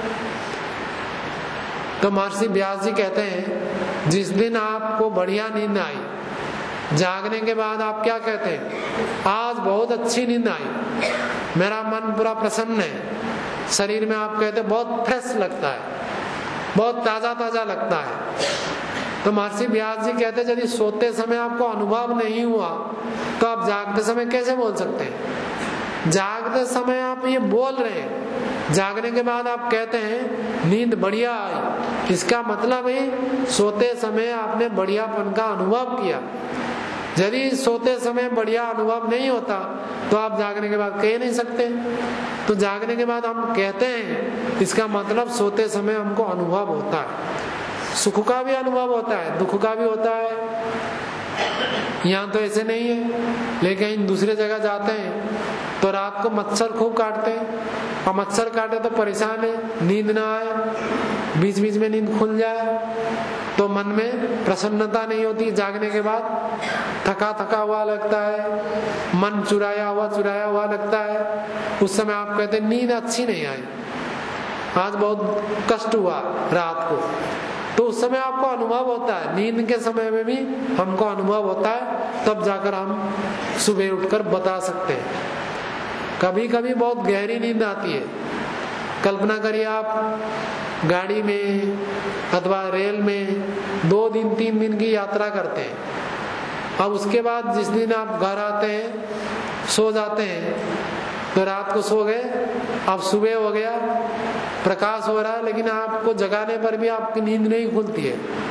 तो महर्षि व्यास जी कहते हैं, जिस दिन आपको बढ़िया नींद आई, जागने के बाद आप क्या कहते हैं? आज बहुत अच्छी नींद आई, मेरा मन पूरा प्रसन्न है। शरीर में आप कहते हैं बहुत फ्रेश लगता है, बहुत ताजा ताजा लगता है। तो महर्षि व्यास जी कहते हैं, यदि सोते समय आपको अनुभव नहीं हुआ तो आप जागते समय कैसे बोल सकते हैं? जागते समय आप ये बोल रहे हैं, जागने के बाद आप कहते हैं नींद बढ़िया आई, इसका मतलब है सोते समय आपने बढ़ियापन का अनुभव किया। यदि सोते समय बढ़िया अनुभव नहीं होता तो आप जागने के बाद कह नहीं सकते। तो जागने के बाद हम कहते हैं, इसका मतलब सोते समय हमको अनुभव होता है। सुख का भी अनुभव होता है, दुख का भी होता है। यहाँ तो ऐसे नहीं है, लेकिन दूसरे जगह जाते हैं तो रात को मच्छर खूब काटते हैं, और मच्छर काटे तो परेशान है, नींद ना आए, बीच बीच में नींद खुल जाए, तो मन में प्रसन्नता नहीं होती। जागने के बाद थका थका हुआ लगता है, मन चुराया हुआ चुराया हुआ लगता है। उस समय आप कहते हैं नींद अच्छी नहीं आई, आज बहुत कष्ट हुआ रात को। तो उस समय आपको अनुभव होता है, नींद के समय में भी हमको अनुभव होता है, तब जाकर हम सुबह उठकर बता सकते हैं। कभी कभी बहुत गहरी नींद आती है। कल्पना करिए आप गाड़ी में अथवा रेल में दो दिन तीन दिन की यात्रा करते हैं, अब उसके बाद जिस दिन आप घर आते हैं, सो जाते हैं, तो रात को सो गए, अब सुबह हो गया, प्रकाश हो रहा है, लेकिन आपको जगाने पर भी आपकी नींद नहीं खुलती है।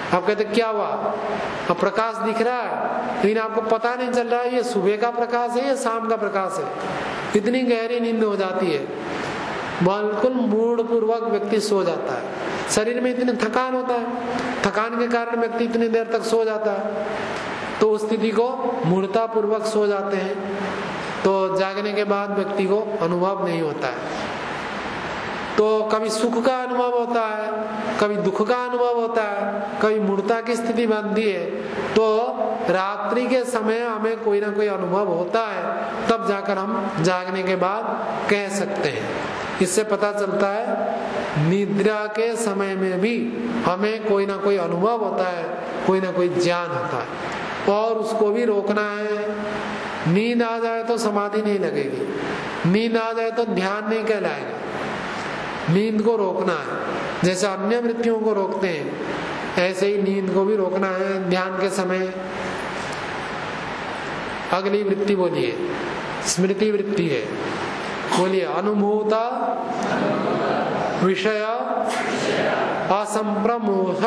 आप कहते क्या हुआ, अब प्रकाश दिख रहा है लेकिन आपको पता नहीं चल रहा है ये सुबह का प्रकाश है या शाम का प्रकाश है। इतनी गहरी नींद हो जाती है, बिल्कुल मूड पूर्वक व्यक्ति सो जाता है। शरीर में इतनी थकान होता है, थकान के कारण व्यक्ति इतनी देर तक सो जाता है, तो उस स्थिति को मूढ़ता पूर्वक सो जाते हैं। तो जागने के बाद व्यक्ति को अनुभव नहीं होता है। तो कभी सुख का अनुभव होता है, कभी दुख का अनुभव होता है, कभी मूढ़ता की स्थिति बनती है। तो रात्रि के समय हमें कोई ना कोई अनुभव होता है, तब जाकर हम जागने के बाद कह सकते हैं। इससे पता चलता है निद्रा के समय में भी हमें कोई ना कोई अनुभव होता है, कोई ना कोई ज्ञान होता है, और उसको भी रोकना है। नींद आ जाए तो समाधि नहीं लगेगी, नींद आ जाए तो ध्यान नहीं कहलाएगा। नींद को रोकना है, जैसे अन्य वृत्तियों को रोकते हैं ऐसे ही नींद को भी रोकना है ध्यान के समय। अगली वृत्ति बोलिए, स्मृति वृत्ति है। बोलिए, अनुभूता विषय असंप्रमोह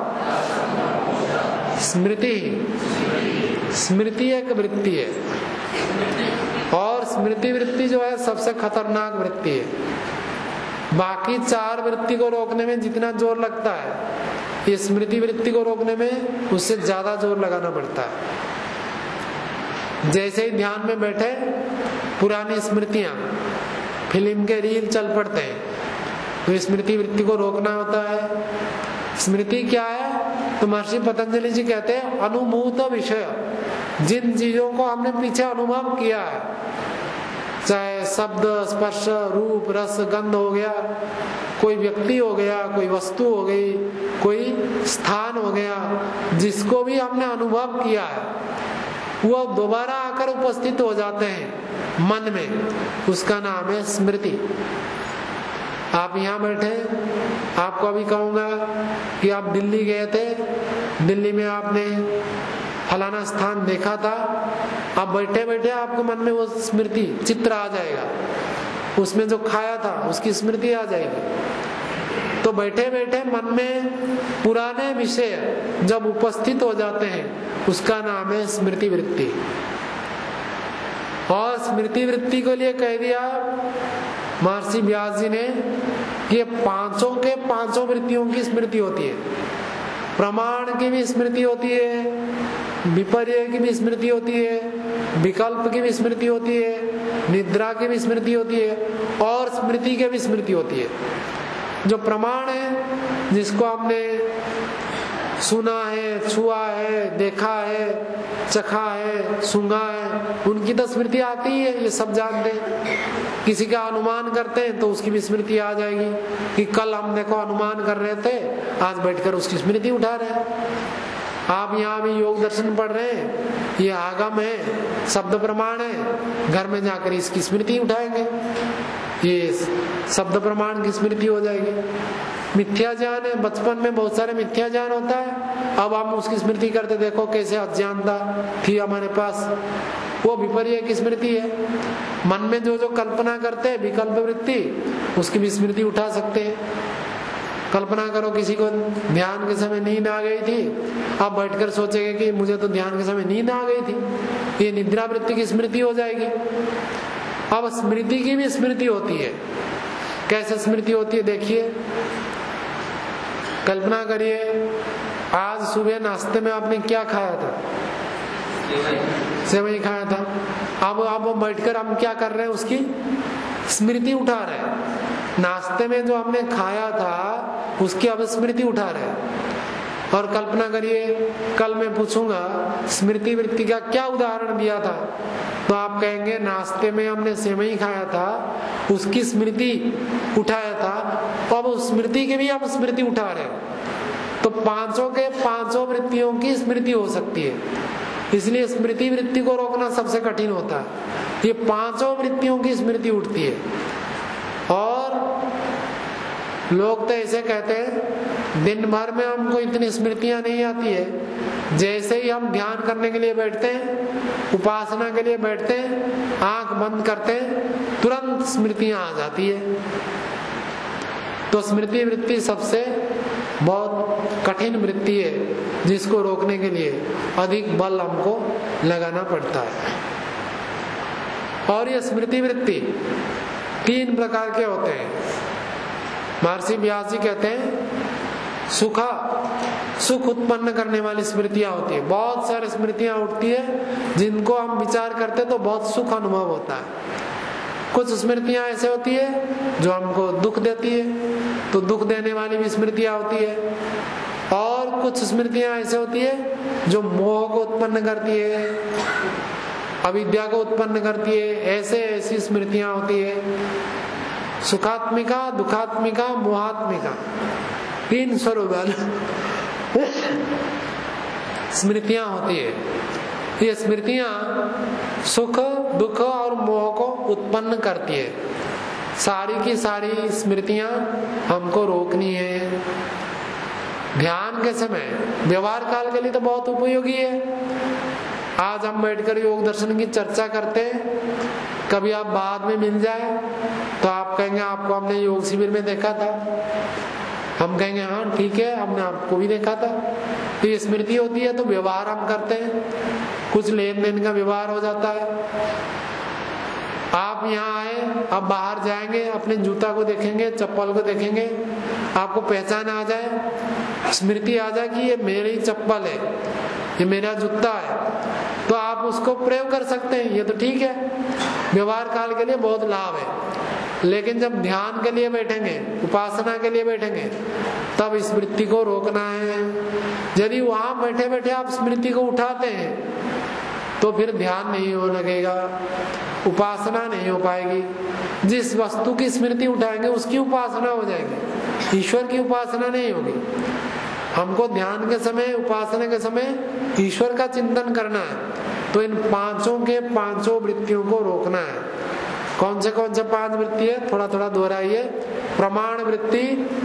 स्मृति। स्मृति एक वृत्ति है, और स्मृति वृत्ति जो है सबसे खतरनाक वृत्ति है। बाकी चार वृत्ति को रोकने में जितना जोर लगता है, ये स्मृति वृत्ति को रोकने में उससे ज्यादा जोर लगाना पड़ता है। जैसे ही ध्यान में बैठे, पुरानी स्मृतियां, फिल्म के रील चल पड़ते हैं, तो स्मृति वृत्ति को रोकना होता है। स्मृति क्या है? तो महर्षि पतंजलि जी कहते हैं अनुभूत विषय, जिन चीजों को हमने पीछे अनुभव किया है, चाहे शब्द, स्पर्श, रूप, रस, गंध हो गया, कोई व्यक्ति हो गया, कोई वस्तु हो गई, कोई स्थान हो गया, जिसको भी हमने अनुभव किया है वो दोबारा आकर उपस्थित हो जाते हैं मन में, उसका नाम है स्मृति। आप यहाँ बैठे, आपको अभी कहूंगा कि आप दिल्ली गए थे, दिल्ली में आपने फलाना स्थान देखा था, आप बैठे बैठे आपको मन में वो स्मृति चित्र आ जाएगा, उसमें जो खाया था उसकी स्मृति आ जाएगी। तो बैठे बैठे मन में पुराने विषय जब उपस्थित हो जाते हैं, उसका नाम है स्मृति वृत्ति। और स्मृति वृत्ति के लिए कह दिया महर्षि व्यास जी ने, ये पांचों के पांचों वृत्तियों की स्मृति होती है। प्रमाण की भी स्मृति होती है, विपर्य की भी स्मृति होती है, विकल्प की भी स्मृति होती है, निद्रा की भी स्मृति होती है, और स्मृति की भी स्मृति होती है। जो प्रमाण है, जिसको हमने सुना है, छुआ है, देखा है, चखा है, सूंघा है, उनकी तो स्मृति आती है, ये सब जानते हैं। किसी का अनुमान करते हैं तो उसकी भी स्मृति आ जाएगी कि कल हम देखो अनुमान कर रहे थे, आज बैठकर उसकी स्मृति उठा रहे हैं। आप यहाँ भी योग दर्शन पढ़ रहे हैं, ये आगम है, शब्द प्रमाण है, घर में जाकर इसकी स्मृति उठाएंगे, ये शब्द प्रमाण की स्मृति हो जाएगी। मिथ्या ज्ञान है, बचपन में बहुत सारे मिथ्या ज्ञान होता है, अब हम उसकी स्मृति करते, देखो कैसे अज्ञानता थी हमारे पास, वो विपर्य की स्मृति है। मन में जो जो कल्पना करते हैं, विकल्प वृत्ति, उसकी भी स्मृति उठा सकते हैं। कल्पना करो किसी को ध्यान के समय नींद आ गई थी, आप बैठकर सोचेंगे कि मुझे तो ध्यान के समय नींद आ गई थी, ये निद्रा वृत्ति की स्मृति हो जाएगी। अब स्मृति की भी स्मृति होती है। कैसे स्मृति होती है देखिए, कल्पना करिए आज सुबह नाश्ते में आपने क्या खाया था? सेवई खाया था। अब अब बैठकर हम क्या कर रहे हैं? उसकी स्मृति उठा रहे हैं। नाश्ते में जो हमने खाया था उसकी अब स्मृति उठा रहे हैं। और कल्पना करिए कल मैं पूछूंगा स्मृति वृत्ति का क्या उदाहरण दिया था, तो आप कहेंगे नाश्ते में हमने सेवई खाया था, उसकी स्मृति उठाया था, अब उस स्मृति की भी हम स्मृति उठा रहे हैं। तो पांचों के पांचों वृत्तियों की स्मृति हो सकती है, इसलिए स्मृति वृत्ति को रोकना सबसे कठिन होता है। ये पांचों वृत्तियों की स्मृति उठती है। और लोग तो ऐसे कहते हैं दिन भर में हमको इतनी स्मृतियां नहीं आती है, जैसे ही हम ध्यान करने के लिए बैठते हैं, उपासना के लिए बैठते हैं, आंख बंद करते हैं, तुरंत स्मृतियां आ जाती है। तो स्मृति वृत्ति सबसे बहुत कठिन वृत्ति है जिसको रोकने के लिए अधिक बल हमको लगाना पड़ता है। और ये स्मृति वृत्ति तीन प्रकार के होते हैं। महर्षि व्यास जी कहते हैं सुखा सुख उत्पन्न करने वाली स्मृतियां होती है। बहुत सारी स्मृतियां उठती है जिनको हम विचार करते तो बहुत सुख अनुभव होता है। कुछ स्मृतियां ऐसे होती है जो हमको दुख देती है, तो दुख देने वाली भी स्मृतियां होती है। और कुछ स्मृतियां ऐसे होती है जो मोह को उत्पन्न करती है, अविद्या को उत्पन्न करती है। ऐसे ऐसी स्मृतियां होती है। सुखात्मिका, दुखात्मिका, मोहात्मिका, तीन स्वरूप वाली स्मृतियां होती है। ये स्मृतियां सुख, दुख और मोह को उत्पन्न करती है। सारी की सारी स्मृतियां हमको रोकनी है। ध्यान के समय व्यवहार काल के लिए तो बहुत उपयोगी है। आज हम बैठकर योग दर्शन की चर्चा करते हैं, कभी आप बाद में मिल जाए तो आप कहेंगे आपको हमने योग शिविर में देखा था, हम कहेंगे हाँ ठीक है हमने आपको भी देखा था। तो ये स्मृति होती है, तो व्यवहार हम करते हैं, कुछ लेन देन का व्यवहार हो जाता है। आप यहाँ आए, अब बाहर जाएंगे, अपने जूता को देखेंगे, चप्पल को देखेंगे, आपको पहचान आ जाए, स्मृति आ जाए कि ये मेरी चप्पल है, ये मेरा जूता है, तो आप उसको प्रयोग कर सकते हैं। ये तो ठीक है, व्यवहार काल के लिए बहुत लाभ है। लेकिन जब ध्यान के लिए बैठेंगे, उपासना के लिए बैठेंगे, तब स्मृति को रोकना है। यदि वहां बैठे बैठे आप स्मृति को उठाते हैं तो फिर ध्यान नहीं हो लगेगा, उपासना नहीं हो पाएगी। जिस वस्तु की स्मृति उठाएंगे उसकी उपासना हो जाएगी, ईश्वर की उपासना नहीं होगी। हमको ध्यान के समय, उपासना के समय ईश्वर का चिंतन करना है। तो इन पांचों के पांचों वृत्तियों को रोकना है। कौन से कौन से पांच वृत्ति है, थोड़ा थोड़ा दोहराइए। प्रमाण वृत्ति,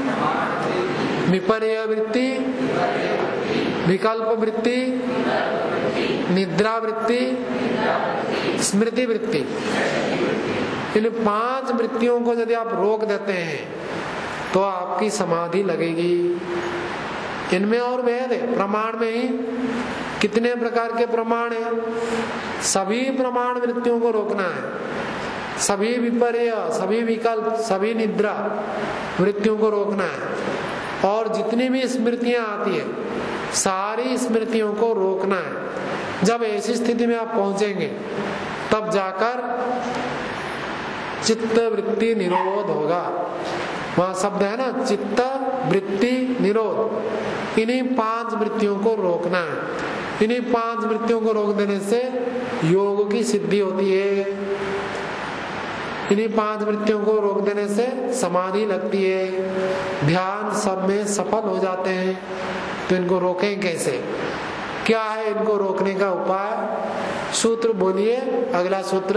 विपर्य वृत्ति, विकल्प वृत्ति, निद्रा वृत्ति, स्मृति वृत्ति। इन पांच वृत्तियों को यदि आप रोक देते हैं तो आपकी समाधि लगेगी। इनमें और भेद है। प्रमाण में ही कितने प्रकार के प्रमाण है, सभी प्रमाण वृत्तियों को रोकना है। सभी विपर्य, सभी विकल्प, सभी निद्रा वृत्तियों को रोकना है। और जितनी भी स्मृतियां आती है, सारी स्मृतियों को रोकना है। जब ऐसी स्थिति में आप पहुंचेंगे तब जाकर चित्त वृत्ति निरोध होगा। वहां शब्द है ना, चित्त वृत्ति निरोध। इन्हीं पांच वृत्तियों को रोकना है। इन्हीं पांच वृत्तियों को रोक देने से योग की सिद्धि होती है। इन्हीं पांच वृत्तियों को रोक देने से समाधि लगती है, ध्यान सब में सफल हो जाते हैं। तो इनको रोकें कैसे, क्या है इनको रोकने का उपाय? सूत्र बोलिए, अगला सूत्र,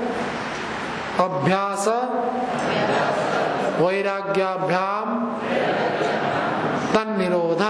अभ्यास वैराग्याभ्याम तन्निरोध।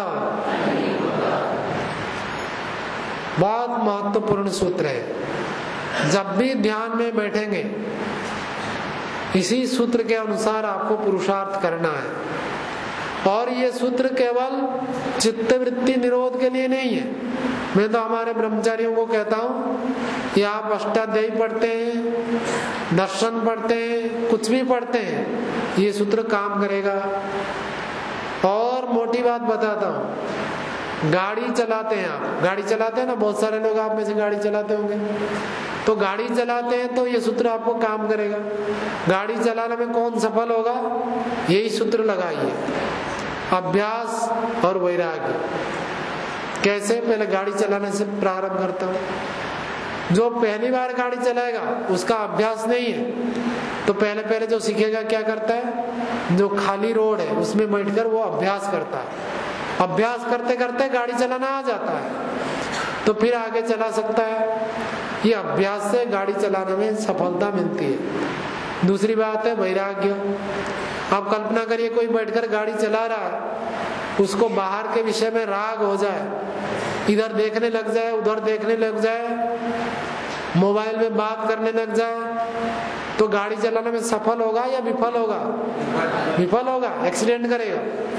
बहुत महत्वपूर्ण सूत्र है। जब भी ध्यान में बैठेंगे इसी सूत्र के अनुसार आपको पुरुषार्थ करना है। और ये सूत्र केवल चित्तवृत्ति निरोध के लिए नहीं है। मैं तो हमारे ब्रह्मचारियों को कहता हूँ कि आप अष्टाध्यायी पढ़ते हैं, दर्शन पढ़ते हैं, कुछ भी पढ़ते हैं, ये सूत्र काम करेगा। और मोटी बात बताता हूँ, गाड़ी चलाते हैं आप, गाड़ी चलाते हैं ना, बहुत सारे लोग आप में से गाड़ी चलाते होंगे, तो गाड़ी चलाते हैं तो ये सूत्र आपको काम करेगा। गाड़ी चलाने में कौन सफल होगा, यही सूत्र लगाइए, अभ्यास और वैराग्य। कैसे? पहले गाड़ी चलाने से प्रारंभ करता हूं। जो पहली बार गाड़ी चलाएगा उसका अभ्यास नहीं है, तो पहले पहले जो सीखेगा क्या करता है, जो खाली रोड है उसमें बैठकर वो अभ्यास करता है। अभ्यास करते करते गाड़ी चलाना आ जाता है, तो फिर आगे चला सकता है। ये अभ्यास से गाड़ी चलाने में सफलता मिलती है। दूसरी बात है वैराग्य। आप कल्पना करिए कोई बैठकर गाड़ी चला रहा है, उसको बाहर के विषय में राग हो जाए, इधर देखने लग जाए, उधर देखने लग जाए, मोबाइल में बात करने लग जाए, तो गाड़ी चलाने में सफल होगा या विफल होगा? विफल होगा, एक्सीडेंट करेगा।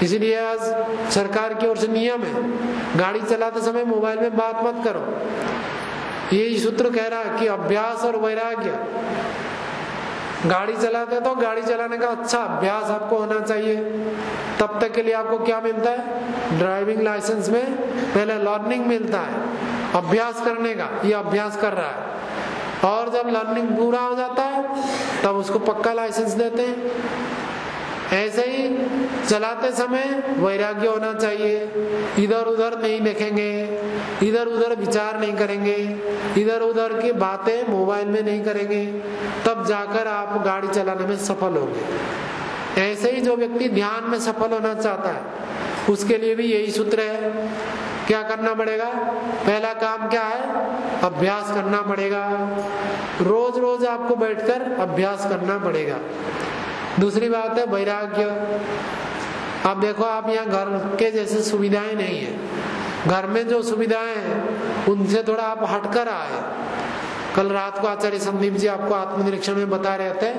इसलिए आज सरकार की ओर से नियम है, गाड़ी चलाते समय मोबाइल में बात मत करो। यही सूत्र कह रहा है कि अभ्यास और वैराग्य, गाड़ी चलाते तो गाड़ी चलाने का अच्छा अभ्यास आपको होना चाहिए। तब तक के लिए आपको क्या मिलता है, ड्राइविंग लाइसेंस में पहले लर्निंग मिलता है अभ्यास करने का, ये अभ्यास कर रहा है, और जब लर्निंग पूरा हो जाता है तब उसको पक्का लाइसेंस देते हैं। ऐसे ही चलाते समय वैराग्य होना चाहिए, इधर उधर नहीं देखेंगे, इधर उधर विचार नहीं करेंगे, इधर उधर की बातें मोबाइल में नहीं करेंगे, तब जाकर आप गाड़ी चलाने में सफल होंगे। ऐसे ही जो व्यक्ति ध्यान में सफल होना चाहता है उसके लिए भी यही सूत्र है। क्या करना पड़ेगा, पहला काम क्या है, अभ्यास करना पड़ेगा, रोज रोज आपको बैठकर अभ्यास करना पड़ेगा। दूसरी बात है वैराग्य। अब देखो, आप यहाँ घर के जैसे सुविधाएं नहीं है, घर में जो सुविधाएं हैं उनसे थोड़ा आप हटकर आए। कल रात को आचार्य संदीप जी आपको आत्मनिरीक्षण में बता रहे थे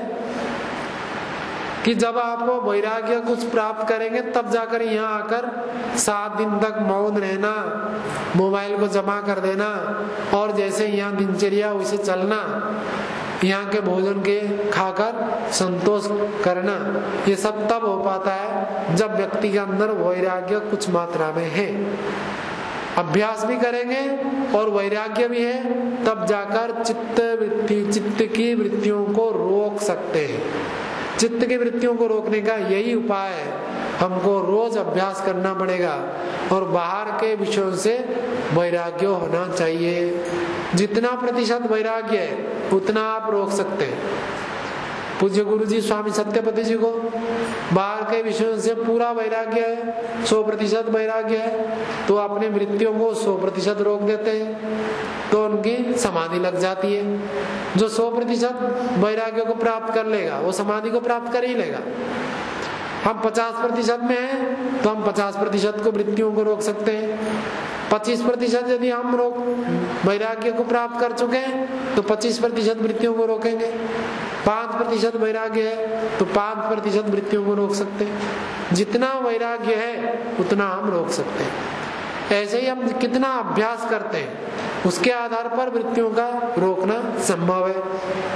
कि जब आप वैराग्य कुछ प्राप्त करेंगे तब जाकर यहाँ आकर सात दिन तक मौन रहना, मोबाइल को जमा कर देना और जैसे यहाँ दिनचर्या वैसे चलना, यहाँ के भोजन के खाकर संतोष करना, ये सब तब हो पाता है जब व्यक्ति के अंदर वैराग्य कुछ मात्रा में है। अभ्यास भी करेंगे और वैराग्य भी है, तब जाकर चित्त वृत्ति चित्त की वृत्तियों को रोक सकते हैं। चित्त की वृत्तियों को रोकने का यही उपाय है, हमको रोज अभ्यास करना पड़ेगा और बाहर के विषयों से वैराग्य होना चाहिए। जितना प्रतिशत वैराग्य है उतना आप रोक सकते हैं। पूज्य गुरु जी स्वामी सत्यपति जी को बाहर के विषयों से पूरा वैराग्य है, सौ प्रतिशत वैराग्य है, तो अपनी वृत्तियों को सौ प्रतिशत रोक देते हैं, तो उनकी समाधि लग जाती है। जो सौ प्रतिशत वैराग्य को प्राप्त कर लेगा वो समाधि को प्राप्त कर ही लेगा। हम पचास प्रतिशत में हैं तो हम पचास प्रतिशत को वृत्तियों को रोक सकते हैं। पच्चीस प्रतिशत यदि हम रोक वैराग्य को प्राप्त कर चुके हैं तो पच्चीस प्रतिशत वृत्तियों को रोकेंगे। पांच प्रतिशत वैराग्य है तो पांच प्रतिशत वृत्तियों को रोक सकते हैं। जितना वैराग्य है उतना हम रोक सकते हैं। ऐसे ही हम कितना अभ्यास करते हैं उसके आधार पर वृत्तियों का रोकना संभव है।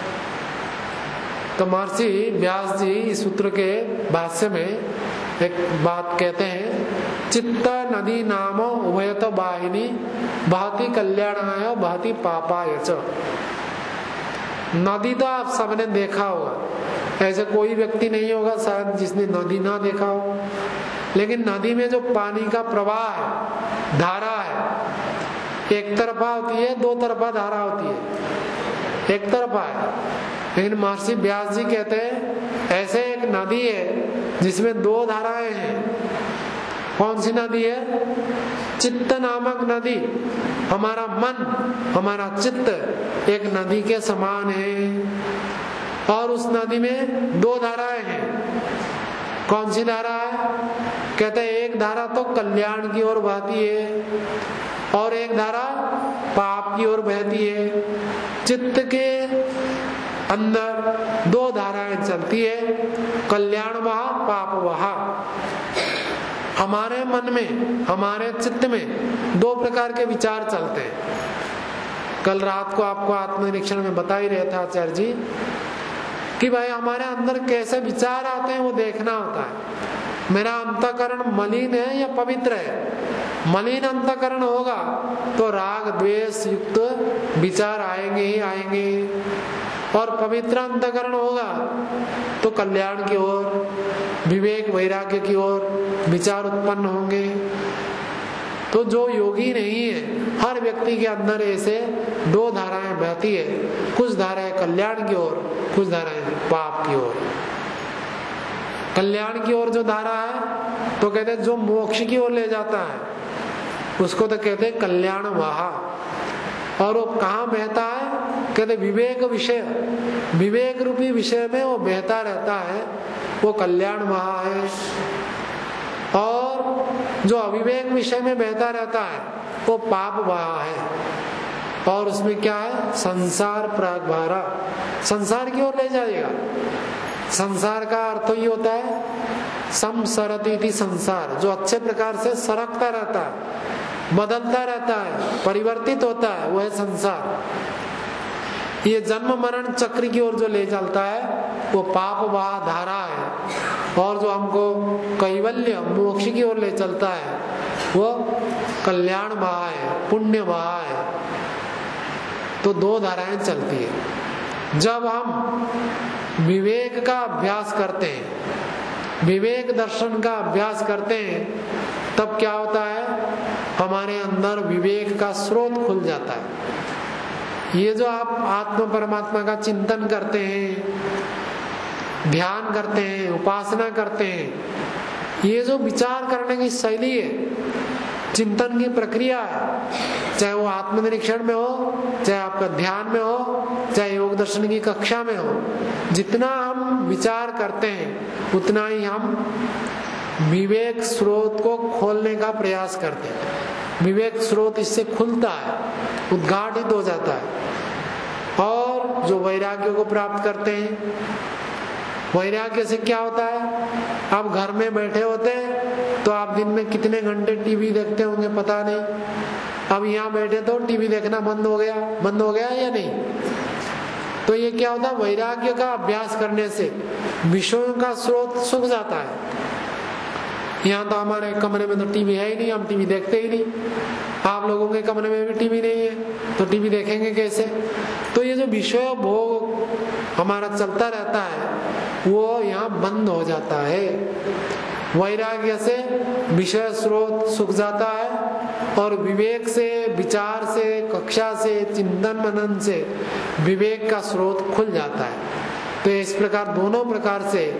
तो महर्षि व्यास जी इस सूत्र के भाष्य में एक बात कहते हैं, चित्त नदी नामो उभयत वाहिनी बहती कल्याणाय बहती पापाय च। नदी तो आप सबने देखा होगा, ऐसे कोई व्यक्ति नहीं होगा शायद जिसने नदी ना देखा हो, लेकिन नदी में जो पानी का प्रवाह है, धारा है, एक तरफा होती है, दो तरफा धारा होती है, एक तरफा है। लेकिन महर्षि व्यास जी कहते हैं ऐसे एक नदी है जिसमें दो धाराएं हैं। कौन सी नदी है? चित्त नामक नदी। हमारा मन, हमारा चित्त एक नदी के समान है और उस नदी में दो धाराएं हैं। कौन सी धारा है? कहते हैं एक धारा तो कल्याण की ओर बहती है और एक धारा पाप की ओर बहती है। चित्त के अंदर दो धाराएं चलती है, कल्याण वहा पाप वहा। हमारे मन में, हमारे चित्त में दो प्रकार के विचार चलते हैं। कल रात को आपको आत्मनिरीक्षण में बता ही रहे थे आचार्य जी कि भाई हमारे अंदर कैसे विचार आते हैं वो देखना होता है। मेरा अंतःकरण मलिन है या पवित्र है? मलिन अंतःकरण होगा तो राग द्वेष युक्त विचार आएंगे ही आएंगे, और पवित्र अंतःकरण होगा तो कल्याण की ओर, विवेक वैराग्य की ओर विचार उत्पन्न होंगे। तो जो योगी नहीं है, हर व्यक्ति के अंदर ऐसे दो धाराएं बहती है, कुछ धाराएं कल्याण की ओर, कुछ धाराएं पाप की ओर। कल्याण की ओर जो धारा है तो कहते हैं जो मोक्ष की ओर ले जाता है उसको तो कहते हैं कल्याण वहा। और वो कहाँ बहता है? कहते विवेक विषय, विवेक रूपी विषय में वो बहता रहता है, वो कल्याण वहा है। और जो अविवेक विषय में बहता रहता है वो पाप वहा है। और उसमें क्या है? संसार प्रागभारा, संसार की ओर ले जाएगा। संसार का अर्थ ही होता है संसरति इति संसार, जो अच्छे प्रकार से सरकता रहता है, बदलता रहता है, परिवर्तित होता है, वह है संसार। ये जन्म मरण चक्र की ओर जो ले चलता है वो पाप वहा धारा है, और जो हमको कैवल्य मोक्ष की ओर ले चलता है वो कल्याण वहा है, पुण्य वहा है। तो दो धाराएं चलती है। जब हम विवेक का अभ्यास करते हैं, विवेक दर्शन का अभ्यास करते हैं, तब क्या होता है, हमारे अंदर विवेक का स्रोत खुल जाता है। ये जो आप आत्म परमात्मा का चिंतन करते हैं, ध्यान करते हैं, उपासना करते हैं, ये जो विचार करने की शैली है, चिंतन की प्रक्रिया है, चाहे वो आत्मनिरीक्षण में हो, चाहे आपका ध्यान में हो, चाहे योग दर्शन की कक्षा में हो, जितना हम विचार करते हैं उतना ही हम विवेक स्रोत को खोलने का प्रयास करते हैं। विवेक स्रोत इससे खुलता है, उद्घाटित हो जाता है, और जो वैराग्य को प्राप्त करते हैं, वैराग्य से क्या होता है, आप घर में बैठे होते हैं तो आप दिन में कितने घंटे टीवी देखते होंगे पता नहीं, अब यहाँ बैठे तो टीवी देखना बंद हो गया, बंद हो गया या नहीं। तो ये क्या होता है, वैराग्य का अभ्यास करने से विषयों का स्रोत सूख जाता है। यहाँ तो हमारे कमरे में तो टीवी है ही नहीं, हम टीवी देखते ही नहीं। आप लोगों के कमरे में भी टीवी नहीं है तो टीवी देखेंगे कैसे। तो ये जो विषय भोग हमारा चलता रहता है वो यहाँ बंद हो जाता है। वैराग्य से विषय स्रोत सूख जाता है, और विवेक से, विचार से, कक्षा से, चिंतन मनन से विवेक का स्रोत खुल जाता है। तो इस प्रकार दोनों प्रकार से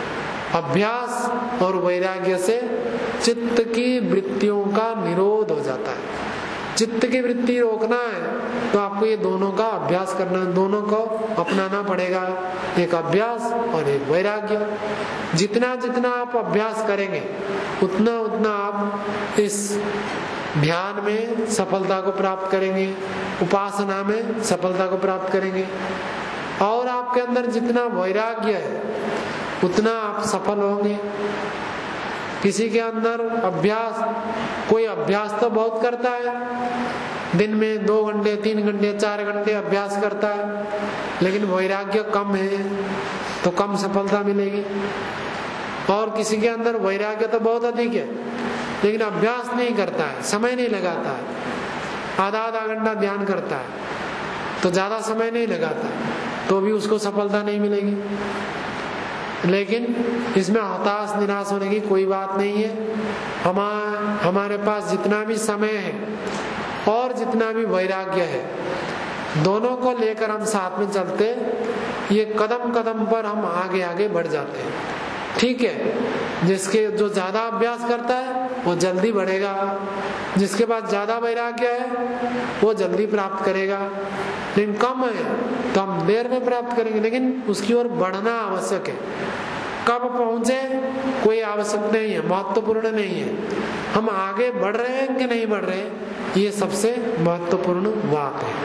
अभ्यास और वैराग्य से चित्त की वृत्तियों का निरोध हो जाता है। चित्त की वृत्ति रोकना है तो आपको ये दोनों का अभ्यास करना, दोनों को अपनाना पड़ेगा, एक अभ्यास और एक वैराग्य। जितना जितना आप अभ्यास करेंगे उतना उतना आप इस ध्यान में सफलता को प्राप्त करेंगे, उपासना में सफलता को प्राप्त करेंगे, और आपके अंदर जितना वैराग्य है उतना आप सफल होंगे। किसी के अंदर अभ्यास, कोई अभ्यास तो बहुत करता है, दिन में दो घंटे, तीन घंटे, चार घंटे अभ्यास करता है, लेकिन वैराग्य कम है तो कम सफलता मिलेगी। और किसी के अंदर वैराग्य तो बहुत अधिक है लेकिन अभ्यास नहीं करता है, समय नहीं लगाता है, आधा आधा घंटा ध्यान करता है तो ज्यादा समय नहीं लगाता, तो भी उसको सफलता नहीं मिलेगी। लेकिन इसमें हताश निराश होने की कोई बात नहीं है। हमारे हमारे पास जितना भी समय है और जितना भी वैराग्य है, दोनों को लेकर हम साथ में चलते, ये कदम कदम पर हम आगे आगे बढ़ जाते हैं। ठीक है, जिसके जो ज्यादा अभ्यास करता है वो जल्दी बढ़ेगा, जिसके पास ज्यादा वैराग्य है वो जल्दी प्राप्त करेगा, लेकिन कम है तो हम देर में प्राप्त करेंगे, लेकिन उसकी ओर बढ़ना आवश्यक है। कब पहुंचे कोई आवश्यक नहीं है, महत्वपूर्ण नहीं है, हम आगे बढ़ रहे हैं कि नहीं बढ़ रहे हैं, ये सबसे महत्वपूर्ण बात है।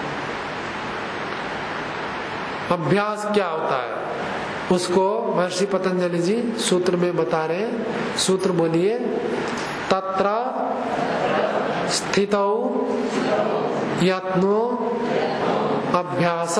अभ्यास क्या होता है उसको महर्षि पतंजलि जी सूत्र में बता रहे हैं। सूत्र बोलिए, तत्र स्थितौ यत्नो अभ्यास।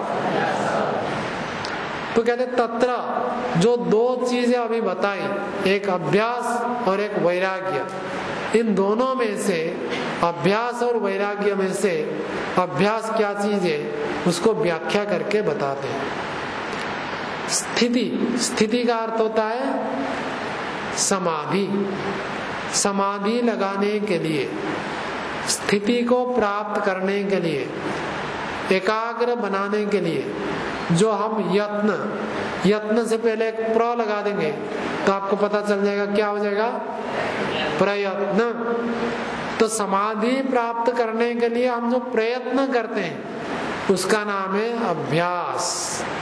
तो कहते तत्र, जो दो चीजें अभी बताई, एक अभ्यास और एक वैराग्य, इन दोनों में से, अभ्यास और वैराग्य में से अभ्यास क्या चीज है उसको व्याख्या करके बताते हैं। स्थिति, स्थिति का अर्थ होता है समाधि। समाधि लगाने के लिए, स्थिति को प्राप्त करने के लिए, एकाग्र बनाने के लिए जो हम यत्न, यत्न से पहले एक प्र लगा देंगे तो आपको पता चल जाएगा क्या हो जाएगा, प्रयत्न। तो समाधि प्राप्त करने के लिए हम जो प्रयत्न करते हैं उसका नाम है अभ्यास।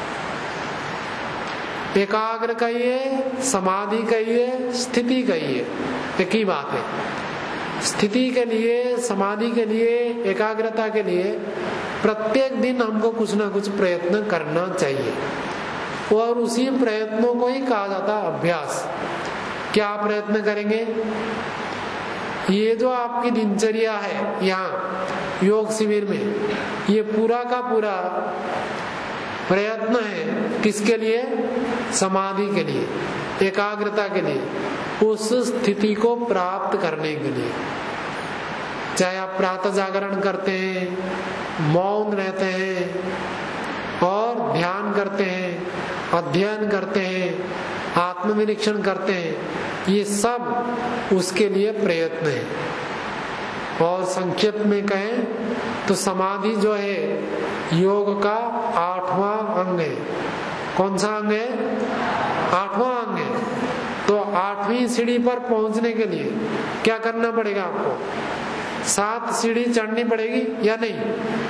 एकाग्र कहिए, समाधि कहिए, स्थिति कहिए, एक ही बात है। स्थिति के लिए, समाधि के लिए, एकाग्रता के लिए प्रत्येक दिन हमको कुछ ना कुछ प्रयत्न करना चाहिए, और उसी प्रयत्नों को ही कहा जाता है अभ्यास। क्या प्रयत्न करेंगे? ये जो आपकी दिनचर्या है यहाँ योग शिविर में, ये पूरा का पूरा प्रयत्न है किसके लिए? समाधि के लिए, एकाग्रता के लिए, उस स्थिति को प्राप्त करने के लिए। चाहे आप प्रातः जागरण करते हैं, मौन रहते हैं और ध्यान करते हैं, अध्ययन करते हैं, आत्मनिरीक्षण करते हैं, ये सब उसके लिए प्रयत्न है। और संक्षेप में कहें तो समाधि जो है योग का आठवां अंग है। कौन सा अंग है? आठवां अंग है। तो आठवीं सीढ़ी पर पहुंचने के लिए क्या करना पड़ेगा आपको? सात सीढ़ी चढ़नी पड़ेगी या नहीं?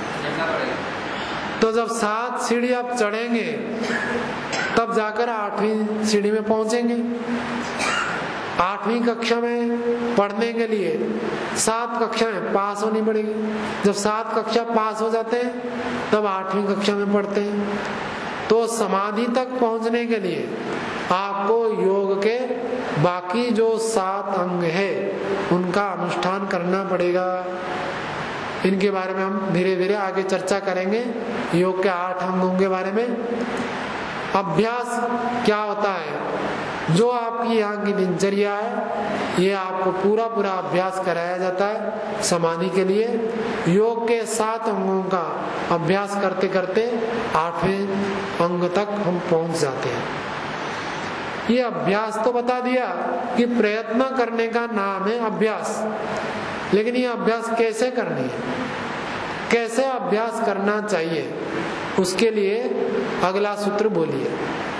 तो जब सात सीढ़ी आप चढ़ेंगे तब जाकर आठवीं सीढ़ी में पहुंचेंगे। आठवीं कक्षा में पढ़ने के लिए सात कक्षा में पास होनी पड़ेगी। जब सात कक्षा पास हो जाते हैं तब आठवीं कक्षा में पढ़ते हैं। तो समाधि तक पहुंचने के लिए आपको योग के बाकी जो सात अंग है उनका अनुष्ठान करना पड़ेगा। इनके बारे में हम धीरे धीरे आगे चर्चा करेंगे, योग के आठ अंगों के बारे में। अभ्यास क्या होता है? जो आपकी यहाँ की दिनचर्या है ये आपको पूरा पूरा अभ्यास कराया जाता है समाधि के लिए। योग के सात अंगों का अभ्यास करते करते आठवें अंग तक हम पहुंच जाते हैं। ये अभ्यास तो बता दिया कि प्रयत्न करने का नाम है अभ्यास, लेकिन ये अभ्यास कैसे करनी है, कैसे अभ्यास करना चाहिए, उसके लिए अगला सूत्र बोलिए।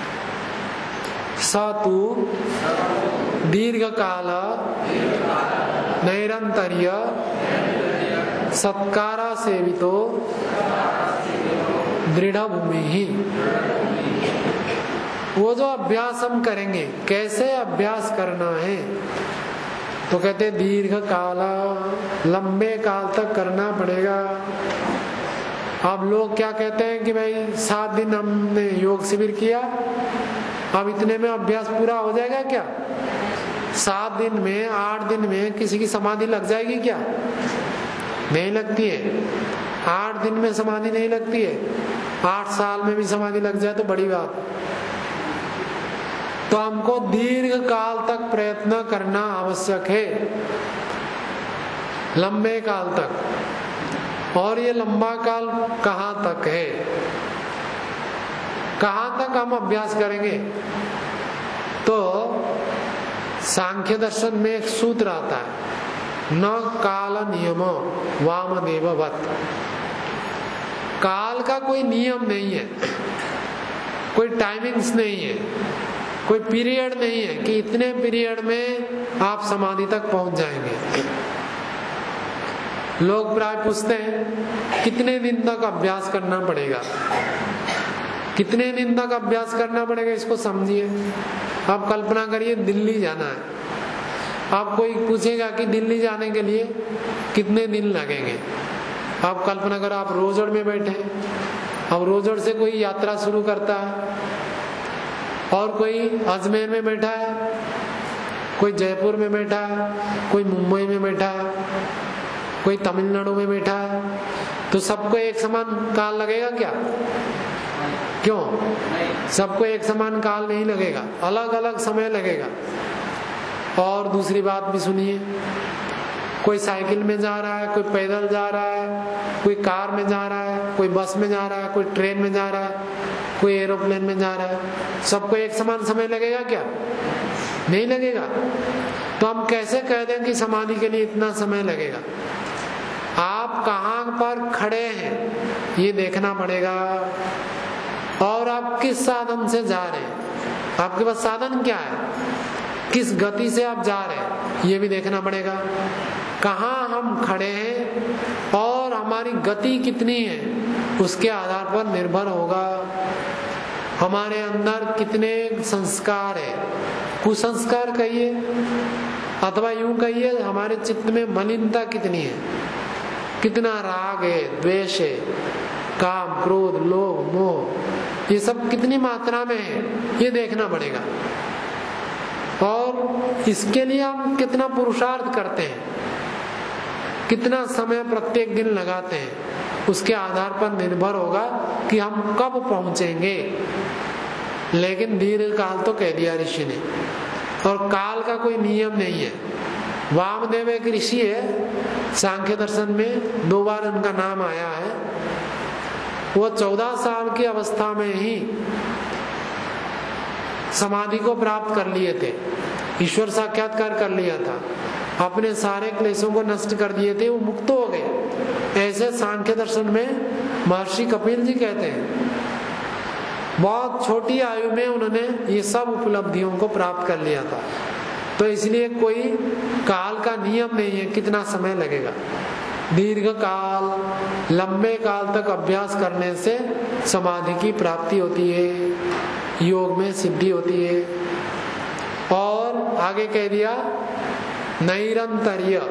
सतु दीर्घ काल नैरंतर्य सत्कारा सेवितो दृढ़ भूमि ही। वो जो अभ्यास हम करेंगे, कैसे अभ्यास करना है? तो कहते दीर्घ काल, लंबे काल तक करना पड़ेगा। अब लोग क्या कहते हैं कि भाई सात दिन हमने योग शिविर किया, अब इतने में अभ्यास पूरा हो जाएगा क्या? सात दिन में, आठ दिन में किसी की समाधि लग जाएगी क्या? नहीं लगती है। आठ दिन में समाधि नहीं लगती है। आठ साल में भी समाधि लग जाए तो बड़ी बात। तो हमको दीर्घ काल तक प्रयत्न करना आवश्यक है, लंबे काल तक। और ये लंबा काल कहाँ तक है? कहाँ तक हम अभ्यास करेंगे? तो सांख्य दर्शन में एक सूत्र आता है, न काल नियम वामदेववत्। काल का कोई नियम नहीं है, कोई टाइमिंग्स नहीं है, कोई पीरियड नहीं है कि इतने पीरियड में आप समाधि तक पहुंच जाएंगे। लोग प्राय पूछते हैं कितने दिन तक अभ्यास करना पड़ेगा, कितने दिन तक अभ्यास करना पड़ेगा, इसको समझिए। आप कल्पना करिए दिल्ली जाना है, आप कोई पूछेगा कि दिल्ली जाने के लिए कितने दिन लगेंगे। आप कल्पना करो आप रोजड़ में बैठे, अब रोजड़ से कोई यात्रा शुरू करता है और कोई अजमेर में बैठा है, कोई जयपुर में बैठा है, कोई मुंबई में बैठा है, कोई तमिलनाडु में बैठा है, तो सबको एक समान काल लगेगा क्या? क्यों? सबको एक समान काल नहीं लगेगा, अलग अलग समय लगेगा। और दूसरी बात भी सुनिए, कोई साइकिल में जा रहा है, कोई पैदल जा रहा है, कोई कार में जा रहा है, कोई बस में जा रहा है, कोई ट्रेन में जा रहा है, कोई एरोप्लेन में जा रहा है। सबको एक समान समय लगेगा क्या? नहीं लगेगा। तो हम कैसे कह दें कि समाधि के लिए इतना समय लगेगा? आप कहाँ पर खड़े हैं ये देखना पड़ेगा, और आप किस साधन से जा रहे हैं, आपके पास साधन क्या है, किस गति से आप जा रहे हैं ये भी देखना पड़ेगा। कहाँ हम खड़े हैं और हमारी गति कितनी है, उसके आधार पर निर्भर होगा हमारे अंदर कितने संस्कार है। कुसंस्कार कहिए अथवा यूं कहिए हमारे चित्त में मलिनता कितनी है, कितना राग है, द्वेष है, काम, क्रोध, लोभ, मोह, ये सब कितनी मात्रा में है ये देखना पड़ेगा। और इसके लिए हम कितना पुरुषार्थ करते हैं, कितना समय प्रत्येक दिन लगाते हैं, उसके आधार पर निर्भर होगा कि हम कब पहुंचेंगे। लेकिन दीर्घ काल तो कह दिया ऋषि ने, और काल का कोई नियम नहीं है। वामदेव एक ऋषि है, सांख्य दर्शन में दो बार उनका नाम आया है। वो चौदह साल की अवस्था में ही समाधि को प्राप्त कर लिए थे, ईश्वर साक्षात्कार कर लिया था, अपने सारे क्लेशों को नष्ट कर दिए थे, वो मुक्त हो गए। ऐसे सांख्य दर्शन में महर्षि कपिल जी कहते हैं बहुत छोटी आयु में उन्होंने ये सब उपलब्धियों को प्राप्त कर लिया था। तो इसलिए कोई काल का नियम नहीं है कितना समय लगेगा। दीर्घ काल, लंबे काल तक अभ्यास करने से समाधि की प्राप्ति होती है, योग में सिद्धि होती है। और आगे कह दिया नैरंतर्य,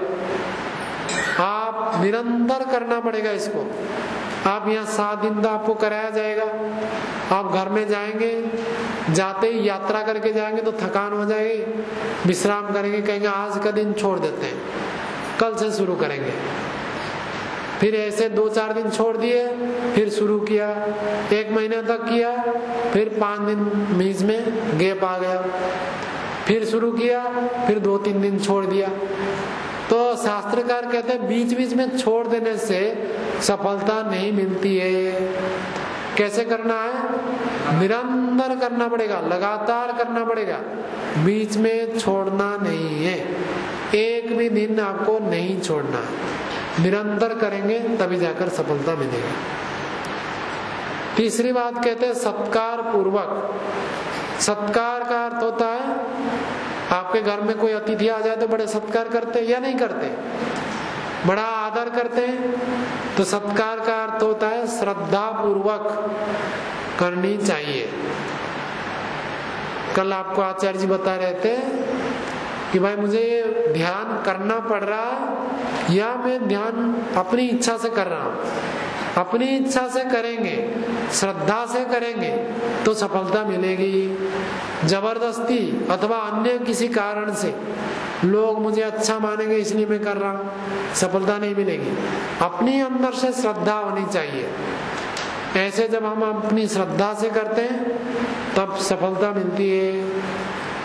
आप निरंतर करना पड़ेगा इसको। आप यहाँ सात दिन तो आपको कराया जाएगा, आप घर में जाएंगे, जाते ही यात्रा करके जाएंगे तो थकान हो जाएगी, विश्राम करेंगे, कहेंगे आज का दिन छोड़ देते हैं, कल से शुरू करेंगे। फिर ऐसे दो चार दिन छोड़ दिए, फिर शुरू किया, एक महीने तक किया, फिर पांच दिन बीच में गैप आ गया, फिर शुरू किया, फिर दो तीन दिन छोड़ दिया। तो शास्त्रकार कहते हैं बीच बीच में छोड़ देने से सफलता नहीं मिलती है। कैसे करना है? निरंतर करना पड़ेगा, लगातार करना पड़ेगा, बीच में छोड़ना नहीं है। एक भी दिन आपको नहीं छोड़ना है, निरंतर करेंगे तभी जाकर सफलता मिलेगी। तीसरी बात कहते हैं सत्कार पूर्वक। सत्कार का अर्थ होता है आपके घर में कोई अतिथि आ जाए तो बड़े सत्कार करते या नहीं करते, बड़ा आदर करते हैं। तो सत्कार का अर्थ होता है श्रद्धा पूर्वक करनी चाहिए। कल आपको आचार्य जी बता रहे थे कि भाई मुझे ये ध्यान करना पड़ रहा है या मैं ध्यान अपनी इच्छा से कर रहा हूं। अपनी इच्छा से करेंगे, श्रद्धा से करेंगे तो सफलता मिलेगी। जबरदस्ती अथवा अन्य किसी कारण से लोग मुझे अच्छा मानेंगे इसलिए मैं कर रहा हूं, सफलता नहीं मिलेगी। अपनी अंदर से श्रद्धा होनी चाहिए। ऐसे जब हम अपनी श्रद्धा से करते हैं तब सफलता मिलती है।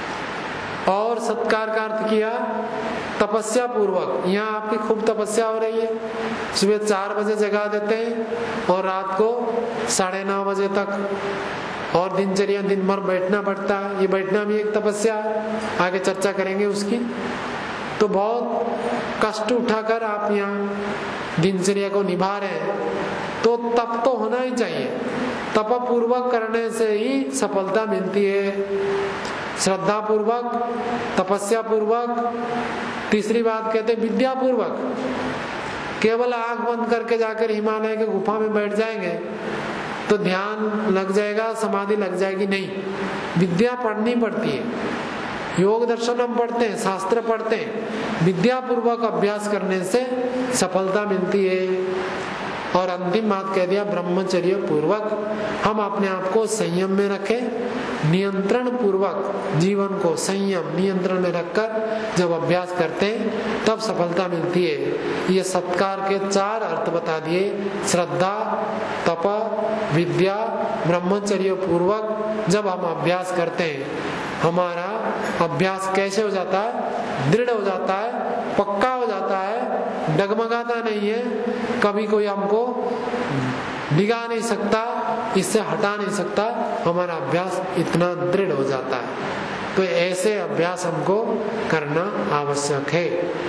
और सत्कार का अर्थ किया तपस्या पूर्वक। यहाँ आपकी खूब तपस्या हो रही है, सुबह चार बजे जगा देते हैं और रात को साढ़े नौ बजे तक, और दिनचर्या दिन भर बैठना पड़ता है। ये बैठना भी एक तपस्या है, आगे चर्चा करेंगे उसकी। तो बहुत कष्ट उठाकर आप यहाँ दिनचर्या को निभा रहे हैं, तो तप तो होना ही चाहिए। तप पूर्वक करने से ही सफलता मिलती है। श्रद्धा पूर्वक, तपस्या पूर्वक। तीसरी बात कहते हैं विद्या पूर्वक। केवल आंख बंद करके जाकर हिमालय के गुफा में बैठ जाएंगे तो ध्यान लग जाएगा, समाधि लग जाएगी, नहीं। विद्या पढ़नी पड़ती है, योग दर्शन हम पढ़ते हैं, शास्त्र पढ़ते हैं। विद्या पूर्वक अभ्यास करने से सफलता मिलती है। और अंतिम बात कह दिया ब्रह्मचर्य पूर्वक। हम अपने आप को संयम में रखें, नियंत्रण पूर्वक जीवन को संयम नियंत्रण में रखकर जब अभ्यास करते हैं तब सफलता मिलती है। ये सत्कार के चार अर्थ बता दिए, श्रद्धा, तप, विद्या, ब्रह्मचर्य पूर्वक। जब हम अभ्यास करते हैं हमारा अभ्यास कैसे हो जाता है? दृढ़ हो जाता है, पक्का हो जाता है, डगमगाता नहीं है, कभी कोई हमको डिगा नहीं सकता, इससे हटा नहीं सकता। हमारा अभ्यास इतना दृढ़ हो जाता है। तो ऐसे अभ्यास हमको करना आवश्यक है।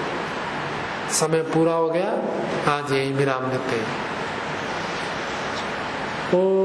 समय पूरा हो गया, आज यही विराम देते हैं। ओ